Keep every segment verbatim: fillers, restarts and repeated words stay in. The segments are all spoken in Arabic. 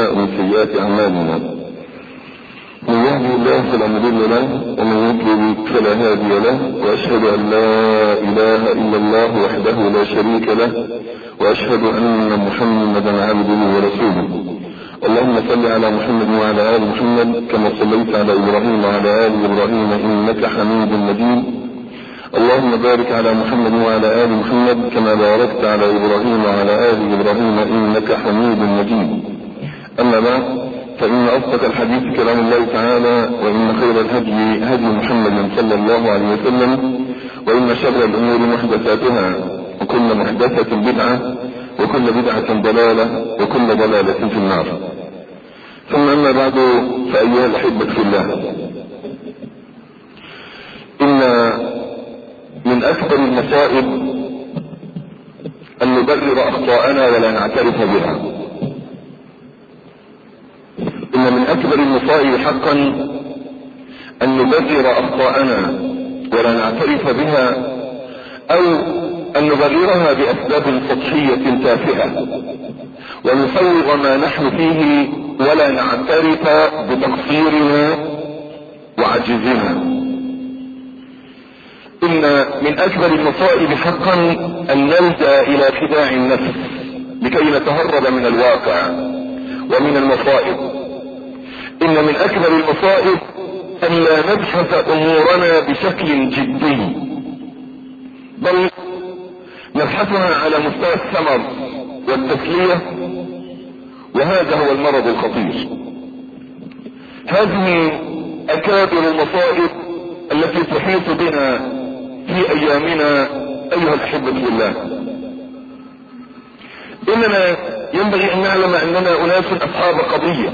ومن سيئات أعمالنا. من يهدي الله فلا مضل له ومن يضلل فلا هادي له، وأشهد أن لا إله إلا الله وحده لا شريك له، وأشهد أن محمدا عبده ورسوله. اللهم صل على محمد وعلى آل محمد كما صليت على إبراهيم وعلى آل إبراهيم إنك حميد مجيد. اللهم بارك على محمد وعلى آل محمد كما باركت على إبراهيم وعلى آل إبراهيم إنك حميد مجيد. أما بعد، فإن أصدق الحديث كلام الله تعالى، وإن خير الهدي هدي محمد صلى الله عليه وسلم، وإن شر الأمور محدثاتها، وكل محدثة بدعة، وكل بدعة ضلالة، وكل ضلالة في النار. ثم أما بعد، فأيها الأحبة في الله، إن من أكبر المصائب أن نبرر أخطاءنا ولا نعترف بها. إن من أكبر المصائب حقا أن نبرر أخطاءنا ولا نعترف بها، أو أن نبررها بأسباب سطحية تافهة، ونصوغ ما نحن فيه ولا نعترف بتقصيرنا وعجزنا. إن من أكبر المصائب حقا أن نلجأ إلى خداع النفس لكي نتهرب من الواقع ومن المصائب. إن من أكبر المصائب أن لا نبحث أمورنا بشكل جدي، بل نبحثها على مستوى الثمر والتسلية، وهذا هو المرض الخطير. هذه أكابر المصائب التي تحيط بنا في أيامنا أيها الأحبة بالله. إننا ينبغي أن نعلم أننا أناس أصحاب قضية،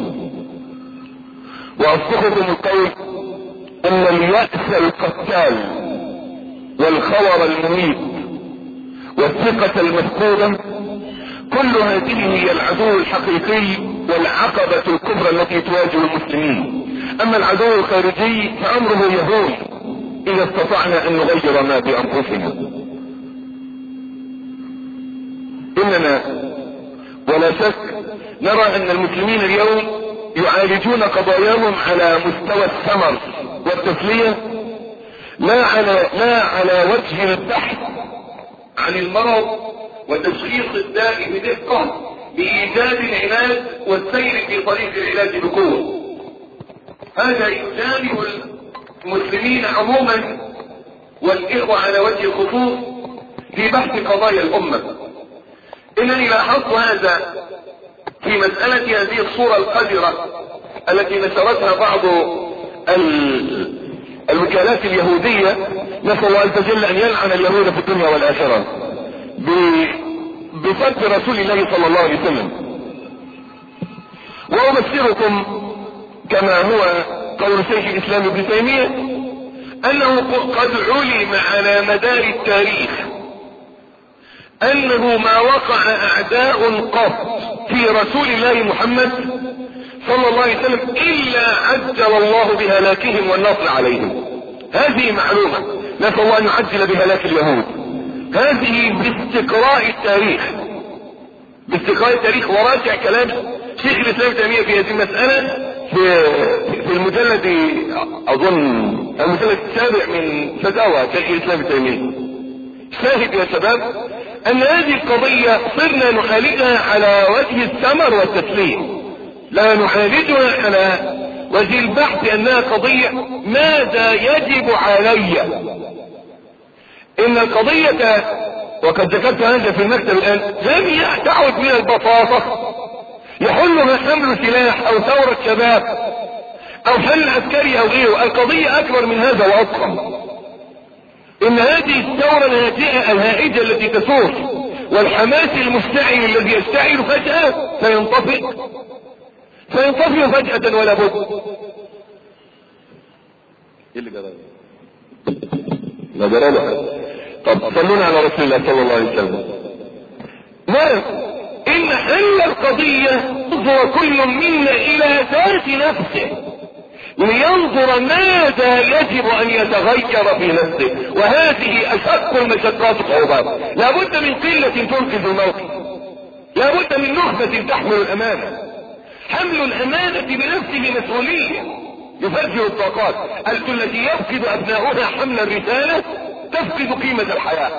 وأصدقكم القول أن اليأس القتال والخور المميت والثقة المفقودة، كل هذه هي العدو الحقيقي والعقبة الكبرى التي تواجه المسلمين. أما العدو الخارجي فأمره يهون إذا استطعنا أن نغير ما بأنفسنا. إننا ولا شك نرى أن المسلمين اليوم يعالجون قضاياهم على مستوى الثمر والتسلية، لا على لا على وجه البحث عن المرض وتشخيص الداء بدقة بإيجاد العلاج والسير في طريق العلاج بقوة. هذا يجانب المسلمين عموما والإخوة على وجه الخصوص في بحث قضايا الأمة. إنني لاحظت هذا في مسألة هذه الصورة القذرة التي نشرتها بعض الوكالات اليهودية، نسأل الله عز وجل أن يلعن اليهود في الدنيا والآخرة، بصد رسول الله صلى الله عليه وسلم. وأبشركم كما هو قول شيخ الإسلام ابن تيمية أنه قد علم على مدار التاريخ أنه ما وقع أعداء قط في رسول الله محمد صلى الله عليه وسلم إلا عجل الله بهلاكهم والنصر عليهم. هذه معلومة، نسأل الله أن يعجل بهلاك اليهود. هذه باستقراء التاريخ، باستقراء التاريخ وراجع كلام شيخ الإسلام ابن تيمية في هذه المسألة في, في المجلد أظن المجلد السابع من فتاوى شيخ الإسلام ابن تيمية. شاهد يا شباب أن هذه القضية صرنا نعالجها على وجه الثمر والتسليم، لا نعالجها على وجه البحث أنها قضية ماذا يجب علي. إن القضية، وقد ذكرت هذا في المكتب الآن، لم تعد من البساطة يحلها حمل سلاح أو ثورة شباب أو حل عسكري أو غيره. القضية أكبر من هذا وأضخم. إن هذه الثورة الهادئة الهائجة التي تثور والحماس المشتعل الذي يشتعل فجأة فينطفئ فينطفئ فجأة ولا بد. ايه اللي جرى؟ لا جرى له. طب صلونا على رسول الله صلى الله عليه وسلم. نعم، إن حل القضية ينظر كل منا إلى ذات نفسه لينظر ماذا يجب أن يتغير في نفسه، وهذه أشق المشقات والصعوبات. لابد من قلة تنقذ الموقف، لابد من نخبة تحمل الأمانة، حمل الامانة بنفسه مسؤولية يفجر الطاقات. قلت التي يفقد ابناؤها حمل الرسالة تفقد قيمة الحياة.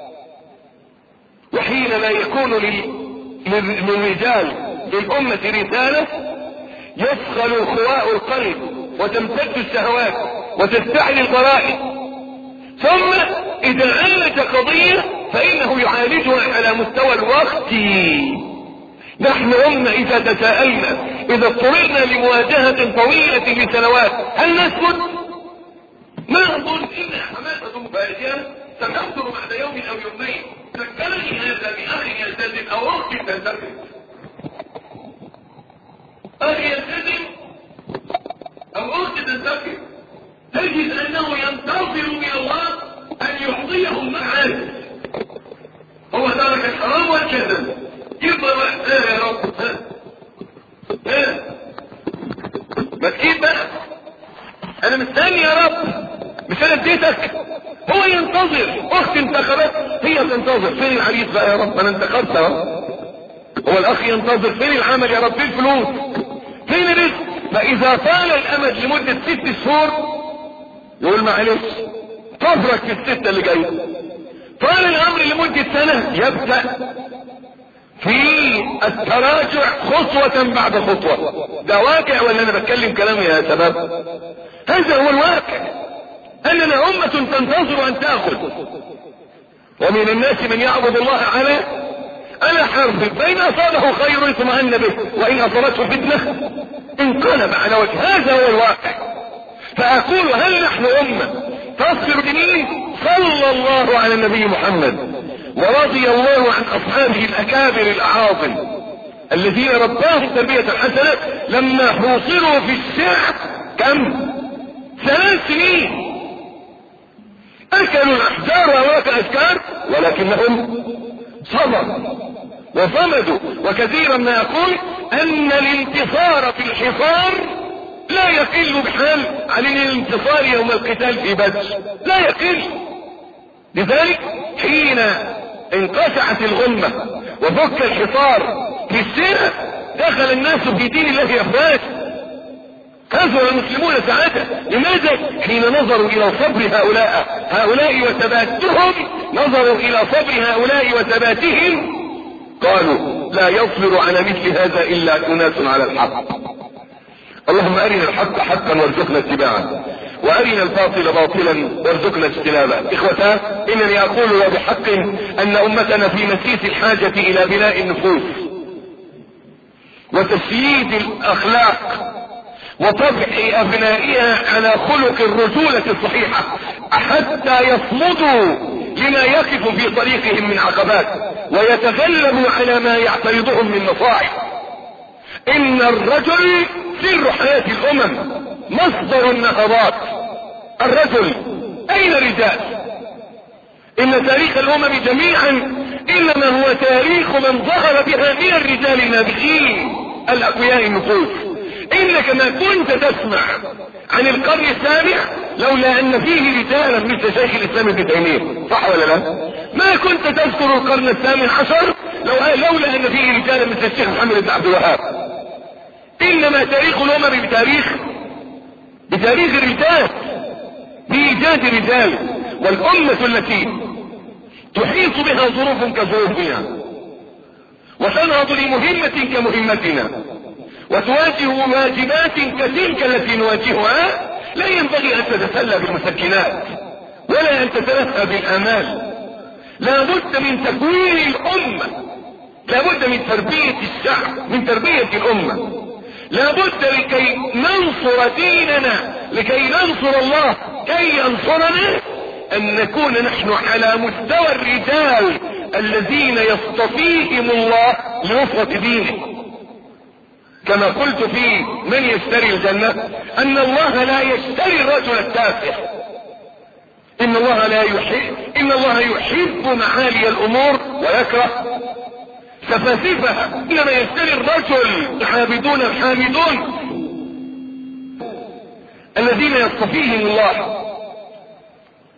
وحينما يكون للرجال للأمة رسالة يسخل خواء القلب وتمتد الشهوات وتستعلي الغرائز، ثم إذا عالج قضية فإنه يعالجها على مستوى الوقت. نحن أمة إذا تساءلنا، إذا اضطررنا لمواجهة طويلة لسنوات، هل نسكت؟ ما أظن إن حماسة مفاجئة ستحضر بعد يوم أو يومين. ذكرني هذا بأخي يلتزم أو أخت تلتزم، أخي يلتزم أو أخت تلتزم، تجد أنه ينتظر من الله أن يعطيهم معاد. هو ترك الحرام والكذب، يفضل ها يا رب ها ها مسكين بقى، أنا مستني يا رب، مش أنا اديتك. هو ينتظر، أخت انتخبت هي تنتظر، فين العريس بقى يا رب؟ أنا انتخبت يا رب. هو الأخ ينتظر، فين العمل يا رب؟ فين الفلوس؟ فين الرزق؟ فإذا طال الأمد لمدة ست شهور يقول معلش تفرق في الستة اللي جاية. طال الأمر لمدة سنة يبدأ في التراجع خطوة بعد خطوة. ده واقع ولا أنا بتكلم كلام يا شباب؟ هذا هو الواقع، أننا أمة تنتظر أن تأخذ. ومن الناس من يعبد الله على على حرف، فإن أصابه خير اطمأن به وإن أصابته فتنة انقلب على وجه. هذا هو الواقع. فأقول هل نحن أمة تصبر بمين؟ صلى الله على النبي محمد ورضي الله عن أصحابه الأكابر الأعاظم الذين رباهم تربية حسنة لما حوصروا في الشعب كم؟ ثلاث سنين أكلوا الأحجار وأوراق الأشجار ولكنهم صبروا وصمدوا. وكثيرا ما يقول أن الانتصار في الحصار لا يقل بحال عن الانتصار يوم القتال في بدر، لا يقل. لذلك حين انقشعت الغمة وفك الحصار في السنة دخل الناس في دين الله أفواج، كثر المسلمون سعادة. لماذا؟ حين نظروا إلى صبر هؤلاء هؤلاء وثباتهم، نظروا إلى صبر هؤلاء وثباتهم قالوا لا يصبر على مثل هذا إلا أناس على الحق. اللهم أرنا الحق حقا وارزقنا اتباعه، وأرنا الباطل باطلا وارزقنا اجتنابه. إخوتاه، إنني أقول وبحق أن أمتنا في مسيس الحاجة إلى بناء النفوس وتسييد الأخلاق وطبع أبنائها على خلق الرجولة الصحيحة حتى يصمدوا لما يقف في طريقهم من عقبات ويتغلبوا على ما يعترضهم من مصاعب. إن الرجل سر حياة الأمم، مصدر النهضات. الرجل أين الرجال؟ إن تاريخ الأمم جميعا إنما هو تاريخ من ظهر بها من الرجال النابغين الأقوياء النفوس. إنك ما كنت تسمع عن القرن السابع لولا أن فيه رجالا مثل شيخ الإسلام ابن تيمية، صح ولا لا؟ ما كنت تذكر القرن الثامن عشر لو لولا أن فيه رجالا مثل الشيخ محمد بن عبد الوهاب. إنما تاريخ الأمم بتاريخ بتاريخ الرجال، بإيجاد الرجال. والأمة التي تحيط بها ظروف كظروفنا وتنهض لمهمة كمهمتنا وتواجه واجبات كتلك التي نواجهها لا ينبغي أن تتسلى بالمسكنات ولا أن تتلهى بالآمال. لا بد من تكوين الأمة، لا بد من تربية الشعب، من تربية الأمة. لا بد لكي ننصر ديننا، لكي ننصر الله، كي ينصرنا أن نكون نحن على مستوى الرجال الذين يصطفيهم الله لنصرة دينه. كما قلت في من يشتري الجنة أن الله لا يشتري الرجل التافه، إن الله لا يحب إن الله يحب معالي الأمور ويكره سفاسفها. إنما يشتري الرجل العابدون الحامدون الذين يصطفيهم الله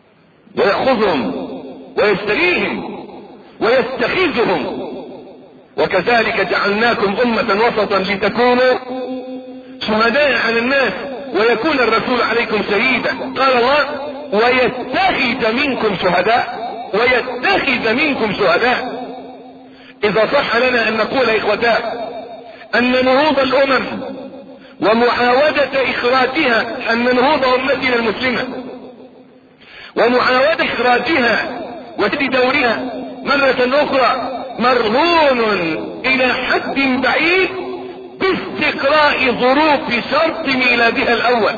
ويأخذهم ويشتريهم ويستخذهم وكذلك جعلناكم أمة وسطا لتكونوا شهداء على الناس ويكون الرسول عليكم شهيدا. قال الله ويتخذ منكم شهداء، ويتخذ منكم شهداء. إذا صح لنا أن نقول إخوتاء أن نهوض الأمم ومعاودة إخراجها، أن نهوض أمتنا المسلمة ومعاودة إخراجها وتدي دورها مرة أخرى مرهون إلى حد بعيد باستقراء ظروف شرط ميلادها الأول.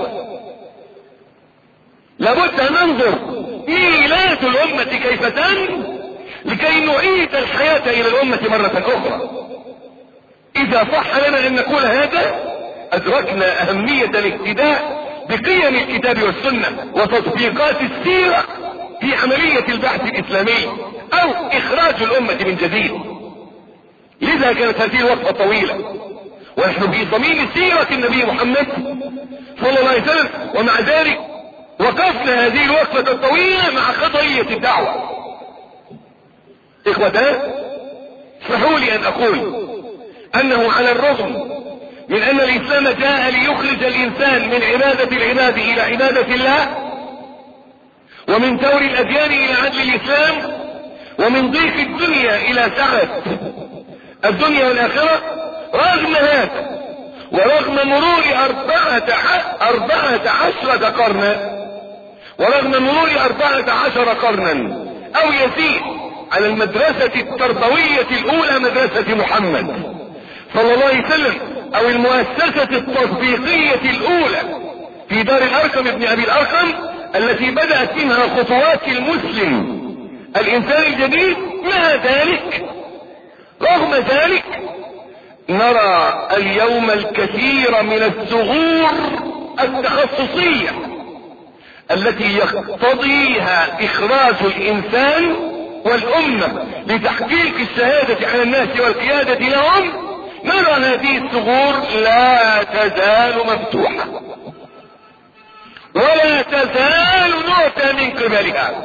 لابد أن ننظر ميلاد الأمة كيف تم لكي نعيد الحياة إلى الأمة مرة أخرى. إذا صح لنا أن نقول هذا أدركنا أهمية الاقتداء بقيم الكتاب والسنة وتطبيقات السيرة في عملية البحث الإسلامي أو إخراج الأمة من جديد. لذا كانت هذه الوقفة طويلة ونحن في صميم سيرة النبي محمد صلى الله عليه وسلم، ومع ذلك وقفنا هذه الوقفة الطويلة مع خطرية الدعوة. إخوتان، اسمحوا لي أن أقول أنه على الرغم من أن الإسلام جاء ليخرج الإنسان من عبادة العباد إلى عبادة الله، ومن دور الأديان إلى عدل الإسلام، ومن ضيق الدنيا إلى سعة الدنيا والآخرة، رغم هذا ورغم مرور أربعة, أربعة عشرة قرنا ورغم مرور أربعة عشر قرنا أو يزيد على المدرسة التربوية الأولى مدرسة محمد صلى الله عليه وسلم أو المؤسسة التطبيقية الأولى في دار الأرقم ابن أبي الأرقم التي بدأت منها خطوات المسلم الإنسان الجديد، مع ذلك رغم ذلك نرى اليوم الكثير من الثغور التخصصية التي يقتضيها إخراج الإنسان والأمة لتحقيق الشهادة على الناس والقيادة لهم. نرى هذه الثغور لا تزال مفتوحة ولا تزال نعتى من قبلها،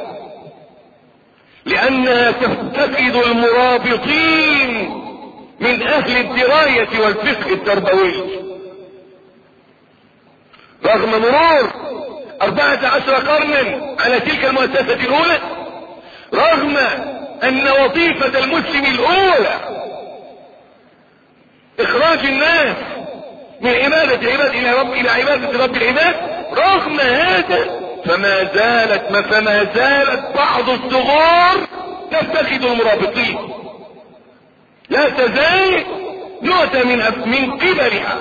لأنها تفتقد المرابطين من أهل الدراية والفقه التربوي. رغم مرور أربعة عشر قرنا على تلك المؤسسة الأولى، رغم أن وظيفة المسلم الأولى إخراج الناس من عبادة عباد إلى رب إلى عبادة رب العباد، رغم هذا فما زالت ما فما زالت بعض الثغور تفتقد المرابطين، لا تزال نعتى من من قبلها.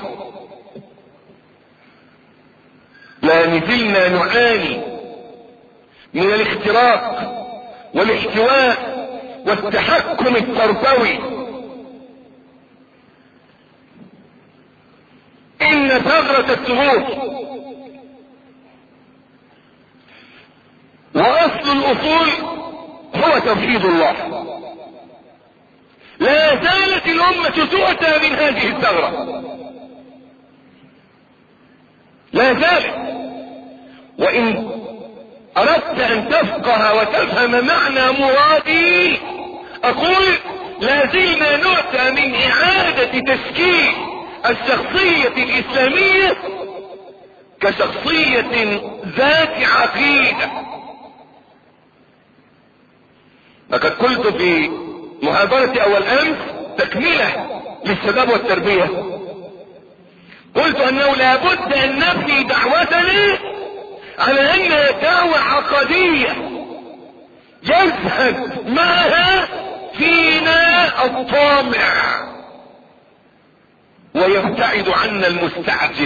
لا نزلنا نعاني من الاختراق والاحتواء والتحكم التربوي. إن ثغرة الثغور وأصل الأصول هو توحيد الله. لا زالت الأمة تؤتى من هذه الثغرة، لا زالت. وإن أردت أن تفقه وتفهم معنى مرادي أقول لا زلنا نؤتى من إعادة تشكيل الشخصية الإسلامية كشخصية ذات عقيدة. لقد قلت في محاضرة أول أمس تكملة للشباب والتربية، قلت أنه لابد أن نبني دعوتنا على أنها دعوة عقدية يزهد معها فينا الطامع ويبتعد عنا المستعجل،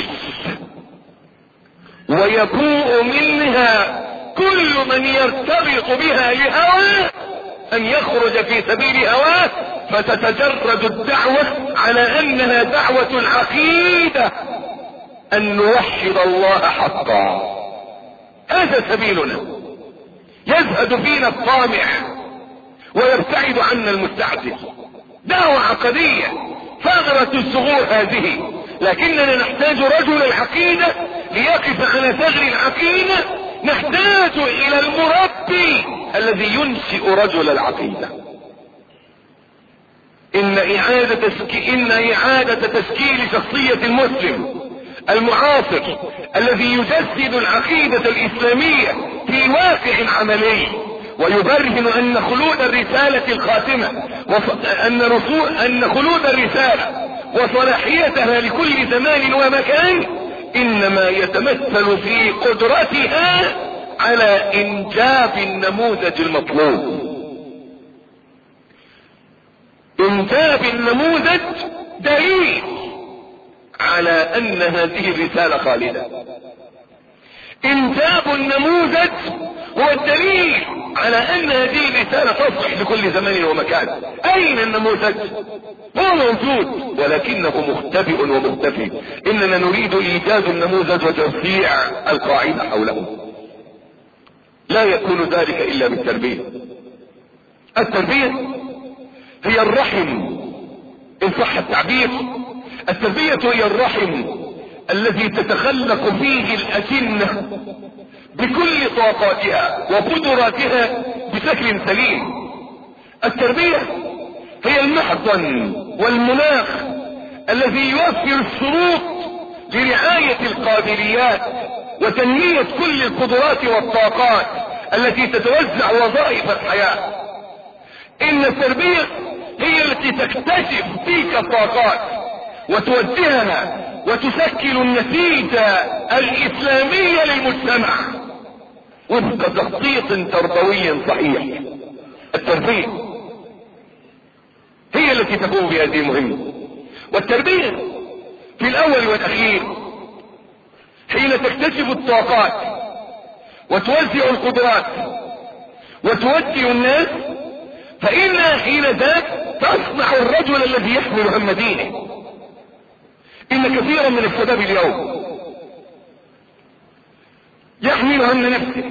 ويبوء منها كل من يرتبط بها لهوى أن يخرج في سبيل هواه، فتتجرد الدعوة على أنها دعوة العقيدة أن نوحد الله حقا. هذا سبيلنا، يزهد فينا الطامع ويبتعد عنا المستعجل. دعوة عقدية ثغرة الثغور هذه، لكننا نحتاج رجل العقيدة ليقف على ثغر العقيدة. نحتاج إلى المربي الذي ينشئ رجل العقيدة. ان اعادة تسكي... ان اعادة تشكيل شخصية المسلم المعاصر الذي يجسد العقيدة الاسلامية في واقع عملي ويبرهن ان خلود الرسالة الخاتمة وص... ان رسول ان خلود الرسالة وصلاحيتها لكل زمان ومكان انما يتمثل في قدرتها على انجاب النموذج المطلوب. انجاب النموذج دليل على ان هذه الرسالة خالدة. انجاب النموذج هو الدليل على ان هذه الرسالة تصلح لكل زمان ومكان. اين النموذج؟ هو موجود ولكنه مختبئ ومختفي. اننا نريد ايجاد النموذج وتوسيع القاعدة حوله. لا يكون ذلك الا بالتربية. التربية هي الرحم ان صح التعبير. التربية هي الرحم الذي تتخلق فيه الأجنة بكل طاقاتها وقدراتها بشكل سليم. التربية هي المحضن والمناخ الذي يوفر الشروط لرعاية القابليات وتنمية كل القدرات والطاقات التي تتوزع وظائف الحياة. ان التربية هي التي تكتشف تلك الطاقات وتوجهها وتشكل النتيجة الاسلامية للمجتمع وفق تخطيط تربوي صحيح. التربية هي التي تقوم بهذه المهمة. والتربية في الاول والاخير حين تكتشف الطاقات وتوزع القدرات وتوجه الناس فإنها حين ذاك تصنع الرجل الذي يحمل هم دينه. إن كثيرا من الشباب اليوم يحمل هم نفسه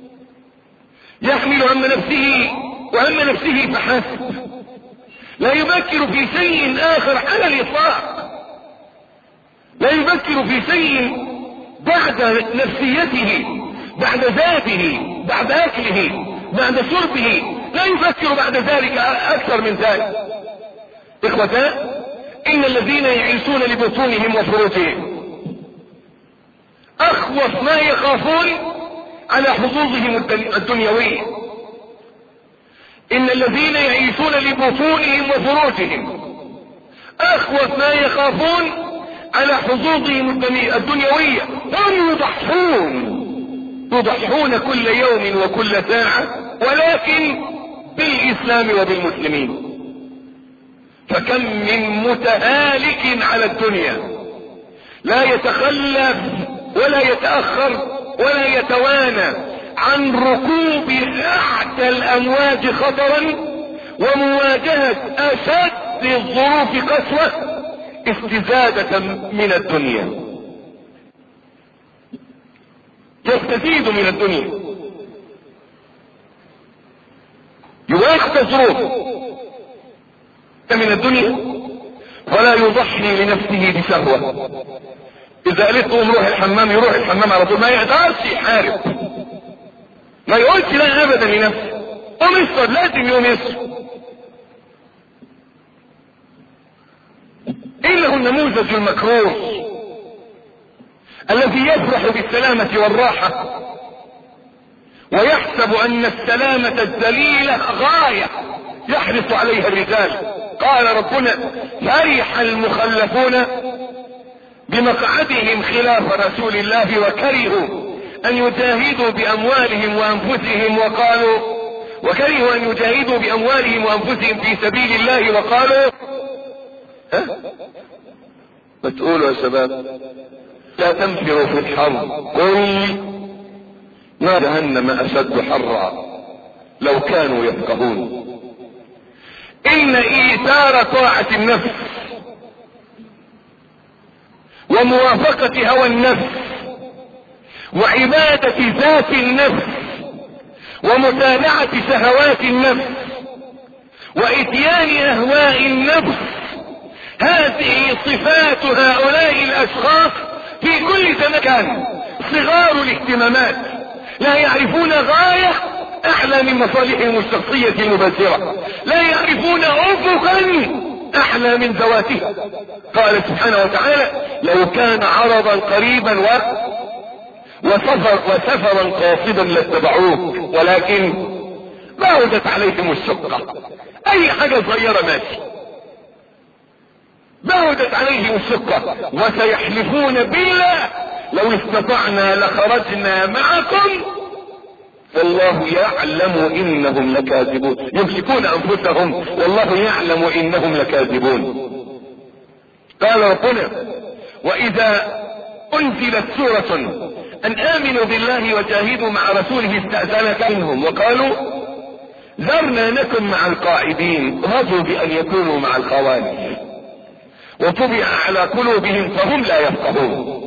يحمل هم نفسه وهم نفسه فحسب، لا يفكر في شيء آخر على الإطلاق، لا يفكر في شيء بعد نفسيته، بعد ذاته، بعد أكله، بعد شربه، لا يفكر بعد ذلك أكثر من ذلك. إخوتان، إن الذين يعيشون لبطونهم وفروجهم أخوف ما يخافون على حظوظهم الدنيوية. إن الذين يعيشون لبطونهم وفروجهم أخوف ما يخافون على حظوظهم الدنيوية. هم يضحون يضحون كل يوم وكل ساعة ولكن بالإسلام وبالمسلمين. فكم من متهالك على الدنيا لا يتخلف ولا يتأخر ولا يتوانى عن ركوب أعتى الأمواج خطرا ومواجهة أشد الظروف قسوة استزادة من الدنيا. يستزيد من الدنيا، يواجه الظروف من الدنيا ولا يضحي لنفسه بشهوة. إذا قالت له روح الحمام يروح الحمام على طول، ما يقدرش يحارب، ما يقولش لا أبدا لنفسه. قوم يسر، لازم يوم يسر. إنه النموذج المكروه الذي يفرح بالسلامة والراحة ويحسب أن السلامة الذليلة غاية يحرص عليها الرجال. قال ربنا: فرح المخلفون بمقعدهم خلاف رسول الله وكرهوا أن يجاهدوا بأموالهم وأنفسهم وقالوا وكرهوا أن يجاهدوا بأموالهم وأنفسهم في سبيل الله وقالوا ها؟ ما تقولوا يا شباب؟ لا تنفروا في الحر، قل ما جهنم أشد حرا لو كانوا يفقهون. إن إيثار طاعة النفس وموافقة هوى النفس وعبادة ذات النفس ومتابعة شهوات النفس وإتيان أهواء النفس، هذه صفات هؤلاء الأشخاص في كل مكان. صغار الاهتمامات، لا يعرفون غاية أعلى من مصالحهم الشخصية المبذرة، لا يعرفون أفقا احلى من ذواتها. قال سبحانه وتعالى لو كان عرضا قريبا و وسفر وسفرا قاصدا لاتبعوك ولكن بعدت عليهم الشقة. اي حاجة صغيرة ماشي، بعدت عليهم الشقة. وسيحلفون بالله لو استطعنا لخرجنا معكم والله يعلم انهم لكاذبون. يمسكون انفسهم والله يعلم انهم لكاذبون. قال ربنا واذا انزلت سورة ان امنوا بالله وجاهدوا مع رسوله استأذنك منهم وقالوا ذرنا نكن مع القاعدين رضوا بان يكونوا مع الخوارج وطبع على قلوبهم فهم لا يفقهون.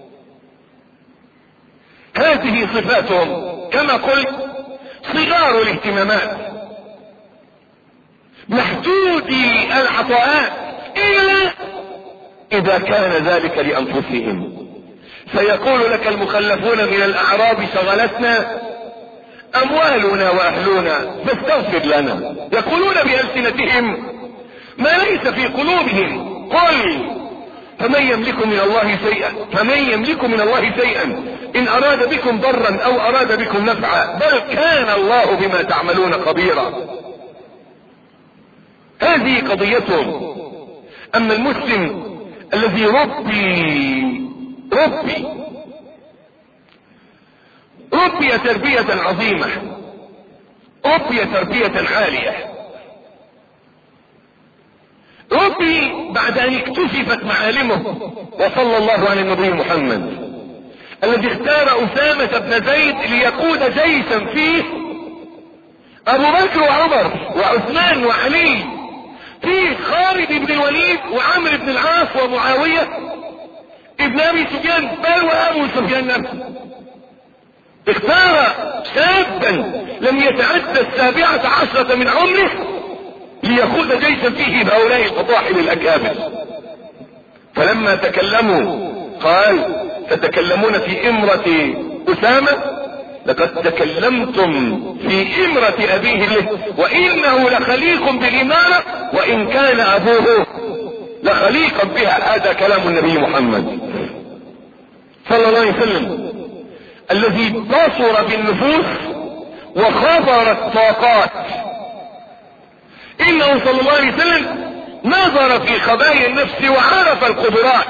هذه صفاتهم كما قلت صغار الاهتمامات محدودي العطاءات الا اذا كان ذلك لانفسهم. سيقول لك المخلفون من الاعراب شغلتنا اموالنا واهلنا فاستغفر لنا. يقولون بألسنتهم ما ليس في قلوبهم. قل فمن يملك من الله شيئا فمن يملك من الله شيئا ان اراد بكم ضرا او اراد بكم نفعا بل كان الله بما تعملون خبيرا. هذه قضيتهم. اما المسلم الذي ربي ربي ربي تربية عظيمة، ربي تربية عالية، ربي بعد ان اكتشفت معالمه. وصلى الله على النبي محمد الذي اختار اسامة بن زيد ليقود جيشا فيه ابو بكر وعمر وعثمان وعلي، فيه خالد بن الوليد وعمرو بن العاص ومعاوية ابن ابي سفيان بل وابو سفيان نفسه. اختار شابا لم يتعدى السابعة عشرة من عمره ليقود جيشا فيه بهؤلاء الفطاحل الاكابر. فلما تكلموا قال تتكلمون في امرة اسامة لقد تكلمتم في امرة ابيه له وانه لخليق بالامارة وان كان ابوه لخليقا بها. هذا كلام النبي محمد صلى الله عليه وسلم الذي بصر بالنفوس وخبر الطاقات. انه صلى الله عليه وسلم نظر في خبايا النفس وعرف القدرات.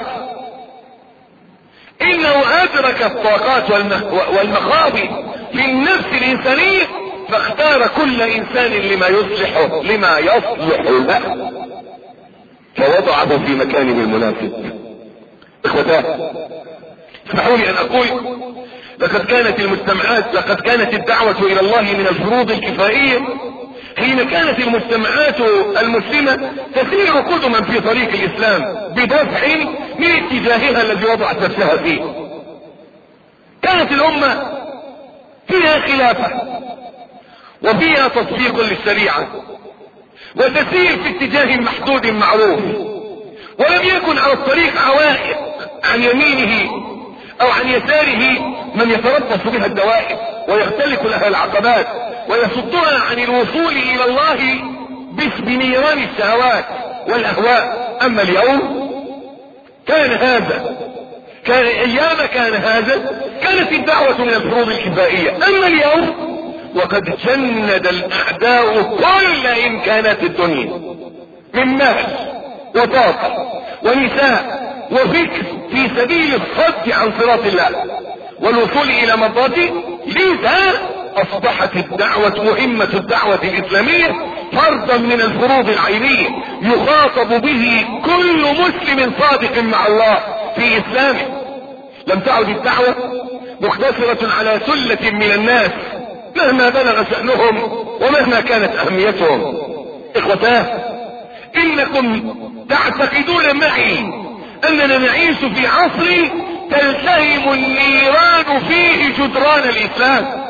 انه ادرك الطاقات والمخاض في النفس الانسانية فاختار كل انسان لما يصلحه لما يصلح له فوضعه في مكانه المناسب. اخوتاه اسمحوا لي ان اقول لقد كانت المجتمعات لقد كانت الدعوة الى الله من الفروض الكفائية حين كانت المجتمعات المسلمة تسير قدما في طريق الاسلام بدفع من اتجاهها الذي وضعت نفسها فيه. كانت الامة فيها خلافة وفيها تطبيق للشريعة وتسير في اتجاه محدود معروف، ولم يكن على الطريق عوائق عن يمينه او عن يساره من يتربص بها الدوائر ويختلق لها العقبات ويصدها عن الوصول الى الله بنيران الشهوات والاهواء. اما اليوم كان هذا كان ايام كان هذا كانت الدعوة من الفروض الكفائية. اما اليوم وقد جند الاعداء كل امكانات الدنيا من مال وطاقة ونساء وفكر في سبيل الصد عن صراط الله والوصول الى مرضاته. لذا اصبحت الدعوة مهمة الدعوة الاسلامية فرضا من الفروض العينية يخاطب به كل مسلم صادق مع الله في اسلامه. لم تعد الدعوة مقتصرة على سلة من الناس مهما بلغ شأنهم ومهما كانت اهميتهم. اخوتاه انكم تعتقدون معي اننا نعيش في عصر تلتهم النيران فيه جدران الاسلام،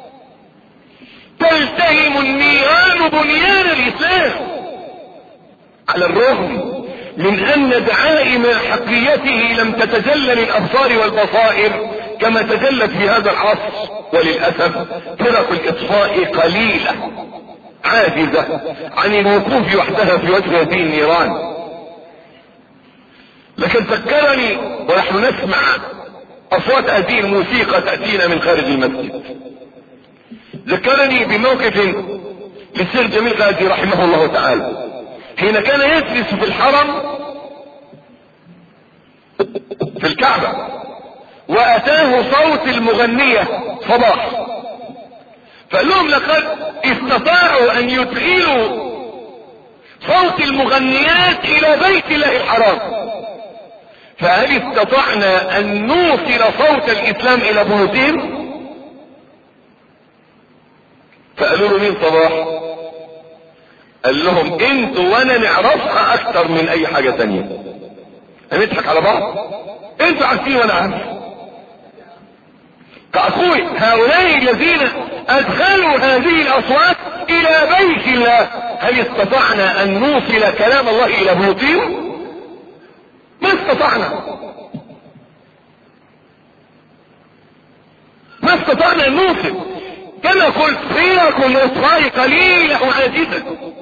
تلتهم النيران بنيان الاسلام، على الرغم من ان دعائم حقيته لم تتجلى للابصار والبصائر كما تجلت في هذا العصر. وللاسف فرق الاطفاء قليلة عاجزة عن الوقوف وحدها في وجه هذه النيران. لكن ذكرني ونحن نسمع اصوات هذه الموسيقى تأتينا من خارج المسجد، ذكرني بموقف للشيخ جميل غازي رحمه الله تعالى حين كان يجلس في الحرم في الكعبة، واتاه صوت المغنية صباح، فقال لهم لقد استطاعوا ان يدخلوا صوت المغنيات الى بيت الله الحرام، فهل استطعنا ان نوصل صوت الاسلام الى بيوتهم؟ فقالوا له مين صباح؟ قال لهم انتوا وانا نعرفها اكتر من اي حاجة تانية. هنضحك على بعض؟ انتوا عارفين وانا عارف. فاخوي هؤلاء الذين ادخلوا هذه الاصوات الى بيت الله، هل استطعنا ان نوصل كلام الله الى بيوتهم؟ ما استطعنا ما استطعنا ان نوصل. كما قلت فيكم الاطفال قليلة وعاجزة.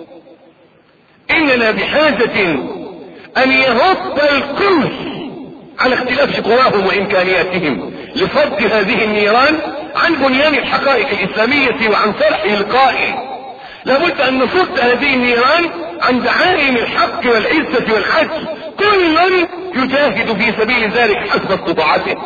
اننا بحاجة ان يهب الكل على اختلاف قواهم وامكانياتهم لفض هذه النيران عن بنيان الحقائق الاسلامية وعن صرح القائل. لابد ان نصد هذه النيران عن دعائم الحق والعزة والعدل، كل يجاهد في سبيل ذلك حسب استطاعته.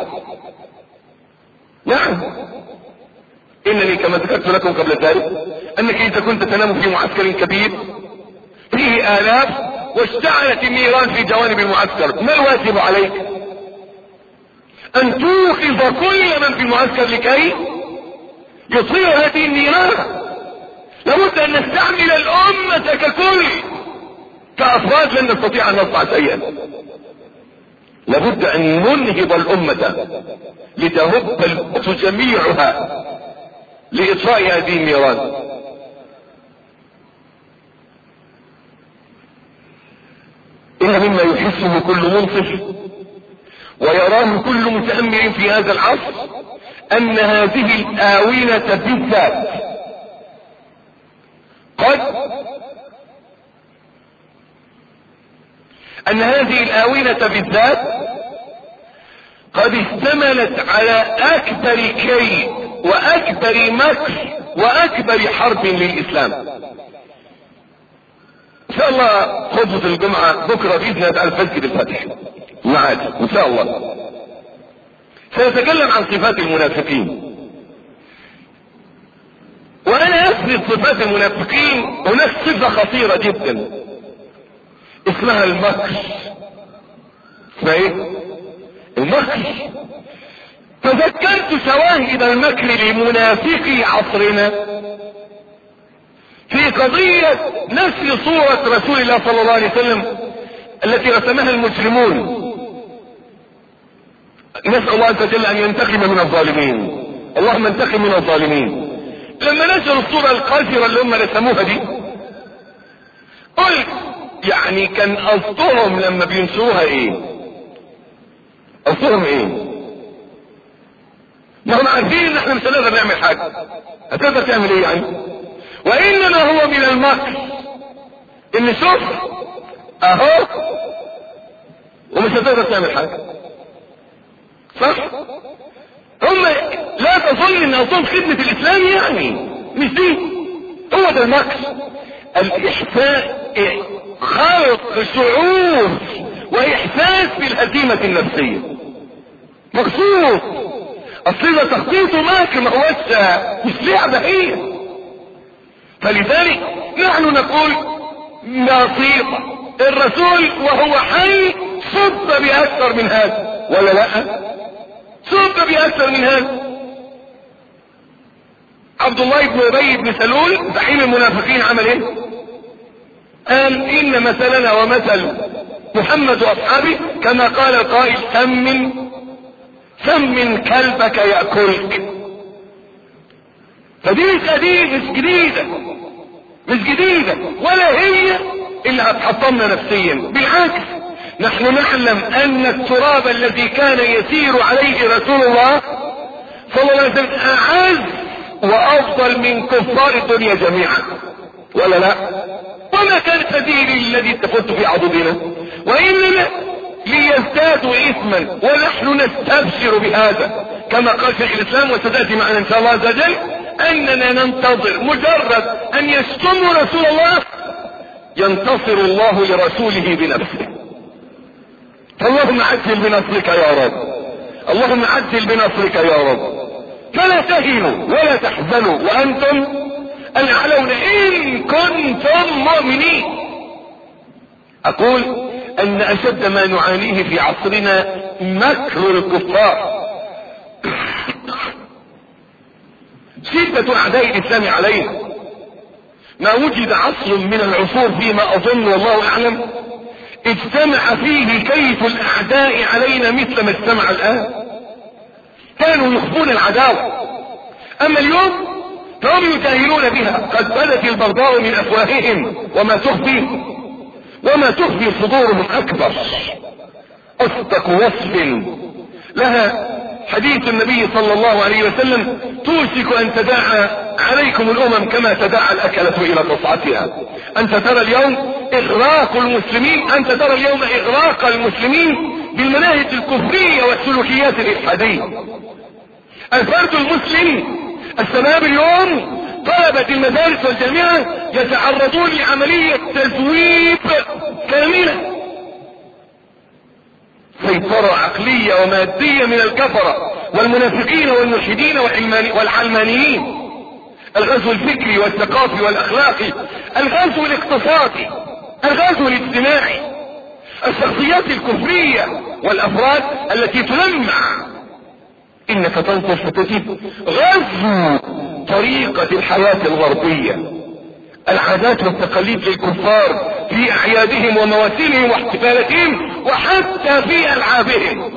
نعم، انني كما ذكرت لكم قبل ذلك انك اذا كنت تنام في معسكر كبير فيه الاف واشتعلت النيران في جوانب المعسكر، ما الواجب عليك؟ ان توقظ كل من في المعسكر لكي يطفئ هذه النيران. لابد ان نستعمل الامة ككل، كافراد لن نستطيع ان نصنع شيئا. لابد ان ننهض الامة لتهب الامة جميعها لإطفاء هذه النيران. إن مما يحسه كل منصف ويراه كل متأمل في هذا العصر أن هذه الآونة بالذات قد أن هذه الآونة بالذات قد اشتملت على أكبر كيد واكبر مكر واكبر حرب للاسلام. ان شاء الله خطبة الجمعة بكرة باذن الله تعالى في مسجد الفتح معاد ان شاء الله سنتكلم عن صفات المنافقين. وانا اثبت صفات المنافقين هناك صفة خطيرة جدا اسمها المكر. اسمها ايه؟ المكر. تذكرت شواهد المكر لمنافقي عصرنا في قضية نسل صورة رسول الله صلى الله عليه وسلم التي رسمها المجرمون. نسأل الله عز وجل ان ينتقم من الظالمين، اللهم انتقم من الظالمين. لما نشروا الصورة القذرة اللي هم رسموها دي، قلت يعني كان قصدهم لما بينشروها ايه؟ قصدهم ايه؟ ما هم عارفين ان احنا مش هنقدر نعمل حاجة. هتقدر تعمل ايه يعني؟ وانما هو من المكر ان شوف اهو ومش هتقدر تعمل حاجة. صح؟ هم لا تظن ان اصول خدمة الاسلام يعني مش دي، هو ده المكر. الاحساس خلق شعور واحساس بالهزيمة النفسية مقصود. اصل ده تخطيط ماكر، ما هوش مش لعبة هي. فلذلك نحن نقول نصيحة الرسول وهو حي صد باكثر من هذا ولا لا؟ صد باكثر من هذا. عبد الله بن ابي بن سلول زعيم المنافقين عمل ايه؟ قال ان مثلنا ومثل محمد واصحابه كما قال القائل سمن سمن كلبك يأكلك. فدي مش قديمة، مش جديدة مش جديدة ولا هي اللي هتحطمنا نفسيا. بالعكس نحن نعلم ان التراب الذي كان يسير عليه رسول الله صلى الله عليه وسلم اعز وافضل من كفار الدنيا جميعا. ولا لا؟ وما كانت هذه الذي تفوت في عضدنا، وإنما ليزدادوا إثما، ونحن نستبشر بهذا كما قال شيخ الإسلام، وستأتي معنا إن شاء الله عز وجل أننا ننتظر مجرد أن يشتموا رسول الله ينتصر الله لرسوله بنفسه. فاللهم عجل بنصرك يا رب، اللهم عجل بنصرك يا رب، فلا تهنوا ولا تحزنوا وأنتم الأعلون إن كنتم مؤمنين. أقول أن أشد ما نعانيه في عصرنا مكر الكفار، شدة أعداء الإسلام علينا. ما وجد عصر من العصور فيما أظن والله أعلم اجتمع فيه كيف الأعداء علينا مثل ما اجتمع الآن. كانوا يخفون العداوة، أما اليوم فهم يجاهلون بها. قد بدت البغضاء من أفواههم وما تخفي وما تخفي صدورهم أكبر. أصدق وصف لها حديث النبي صلى الله عليه وسلم: توشك أن تداعى عليكم الأمم كما تداعى الأكلة إلى تصعتها. أنت ترى اليوم إغراق المسلمين أنت ترى اليوم إغراق المسلمين بالمناهج الكفرية والسلوكيات الإلحادية. الفرد المسلم، الشباب اليوم طلبة المدارس والجامعة يتعرضون لعملية تزويب كاملة، سيطرة عقلية ومادية من الكفرة والمنافقين والملحدين والعلمانيين. الغزو الفكري والثقافي والأخلاقي، الغزو الاقتصادي، الغزو الاجتماعي، الشخصيات الكفرية والأفراد التي تلمع. إنك تنظر فتجد غزو طريقة الحياة الغربية، العادات والتقاليد للكفار في أعيادهم ومواسمهم واحتفالاتهم وحتى في ألعابهم.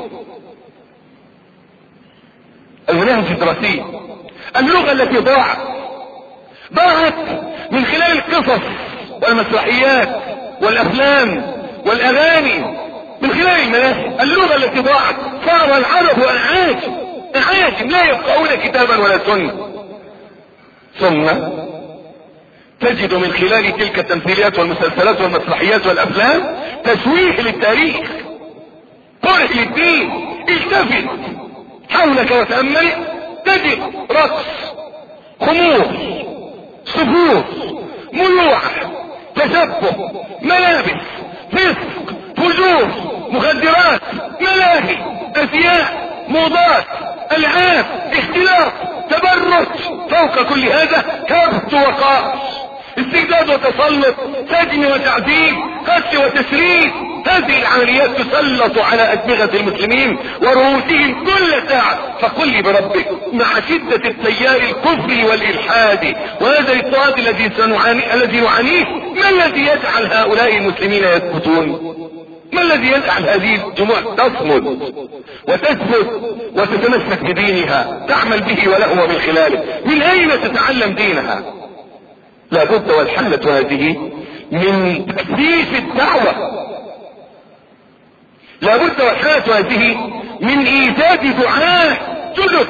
المناهج الدراسية، اللغة التي ضاعت ضاعت من خلال القصص والمسرحيات والأفلام والأغاني، من خلال المناهج. اللغة التي ضاعت، صار العرب أعاجم أعاجم لا يفقهون كتابا ولا سنة. ثم تجد من خلال تلك التمثيليات والمسلسلات والمسرحيات والأفلام تشويه للتاريخ، طرح للدين. التفت حولك وتأمل، تجد رقص، خمور، صفوف، ملوعة، تشبه، ملابس، فسق، فجور، مخدرات، ملاهي، أزياء، موضات، ألعاب، اختلاط، تبرج. فوق كل هذا كبت وقاص، استجداد وتسلط، سجن وتعذيب، قتل وتشريد. هذه العمليات تسلط على أدمغة المسلمين ورؤوسهم كل ساعة. فقل لي بربك، مع شدة التيار الكفري والإلحاد وهذا الاضطهاد الذي سنعاني الذي نعانيه، ما الذي يجعل هؤلاء المسلمين يثبتون؟ ما الذي يجعل هذه الجموع تصمد وتثبت وتتمسك بدينها، تعمل به وله من خلاله؟ من أين تتعلم دينها؟ لا بد والحالة هذه من تكثيف الدعوة، لا بد والحالة هذه من إيجاد دعاة جدد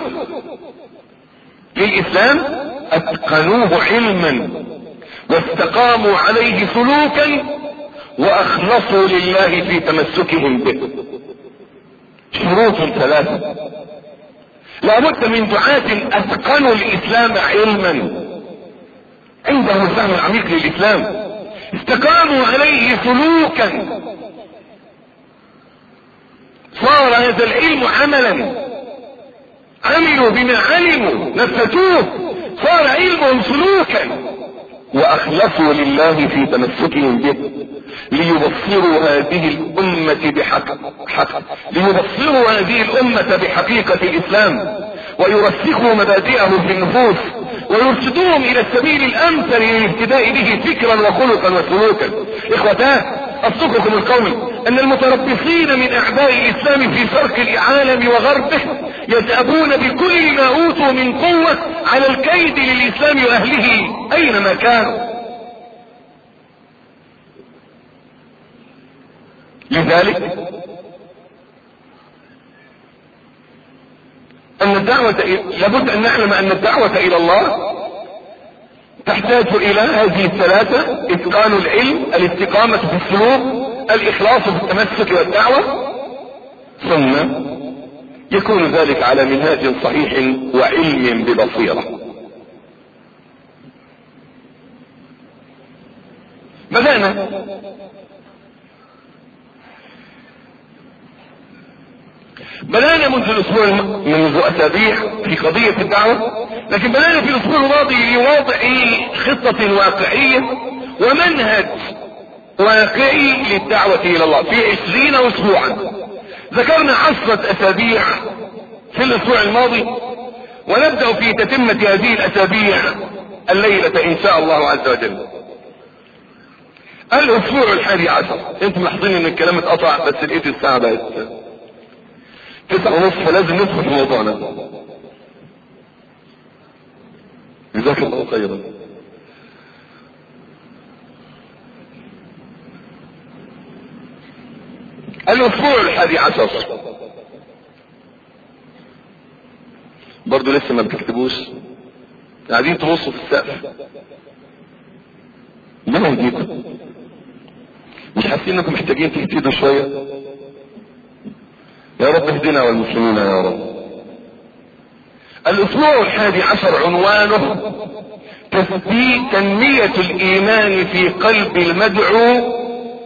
للإسلام أتقنوه علما واستقاموا عليه سلوكا وأخلصوا لله في تمسكهم به. شروط ثلاثة: لا بد من دعاة أتقنوا الإسلام علما، عندهم فهم عميق للإسلام، استقاموا عليه سلوكا، صار هذا العلم عملا، عملوا بما علموا، نفذوه، صار علمهم سلوكا، وأخلصوا لله في تمسكهم به، ليبصروا هذه الأمة بحق حق ليبصروا هذه الأمة بحقيقة الإسلام، ويرسخوا مبادئه في النفوس، ويرشدوهم إلى السبيل الأمثل للاهتداء به فكرا وخلقا وسلوكا. إخوتاه، أصدقكم القول أن المتربصين من أعداء الإسلام في شرق العالم وغربه يذهبون بكل ما أوتوا من قوة على الكيد للإسلام وأهله أينما كانوا. لذلك أن الدعوة لابد أن نعلم أن الدعوة إلى الله تحتاج الى هذه الثلاثة: اتقان العلم، الاستقامة في السلوك، الاخلاص في التمسك والدعوة، ثم يكون ذلك على منهاج صحيح وعلم ببصيرة. بدأنا بدأنا منذ الاسبوع منذ اسابيع في قضية الدعوة، لكن بدأنا في الاسبوع الماضي لوضع خطة واقعية ومنهج واقعي للدعوة الى الله في عشرين اسبوعا. ذكرنا عشرة اسابيع في الاسبوع الماضي، ونبدأ في تتمة هذه الاسابيع الليلة ان شاء الله عز وجل. الاسبوع الحادي عشر، انتم ملاحظين ان الكلام اتقطع، بس لقيت الساعة بقت تسعة ونص، فلازم ندخل في موضوعنا. جزاك الله خيرا. الاسبوع الحادي عشر، برضو لسه ما بتكتبوش، قاعدين تبصوا في السقف. ما يهديكم؟ مش حاسين انكم محتاجين تهتدوا شوية؟ يا رب اهدنا والمسلمين يا رب. الاسبوع الحادي عشر عنوانه تثبيت تنمية الايمان في قلب المدعو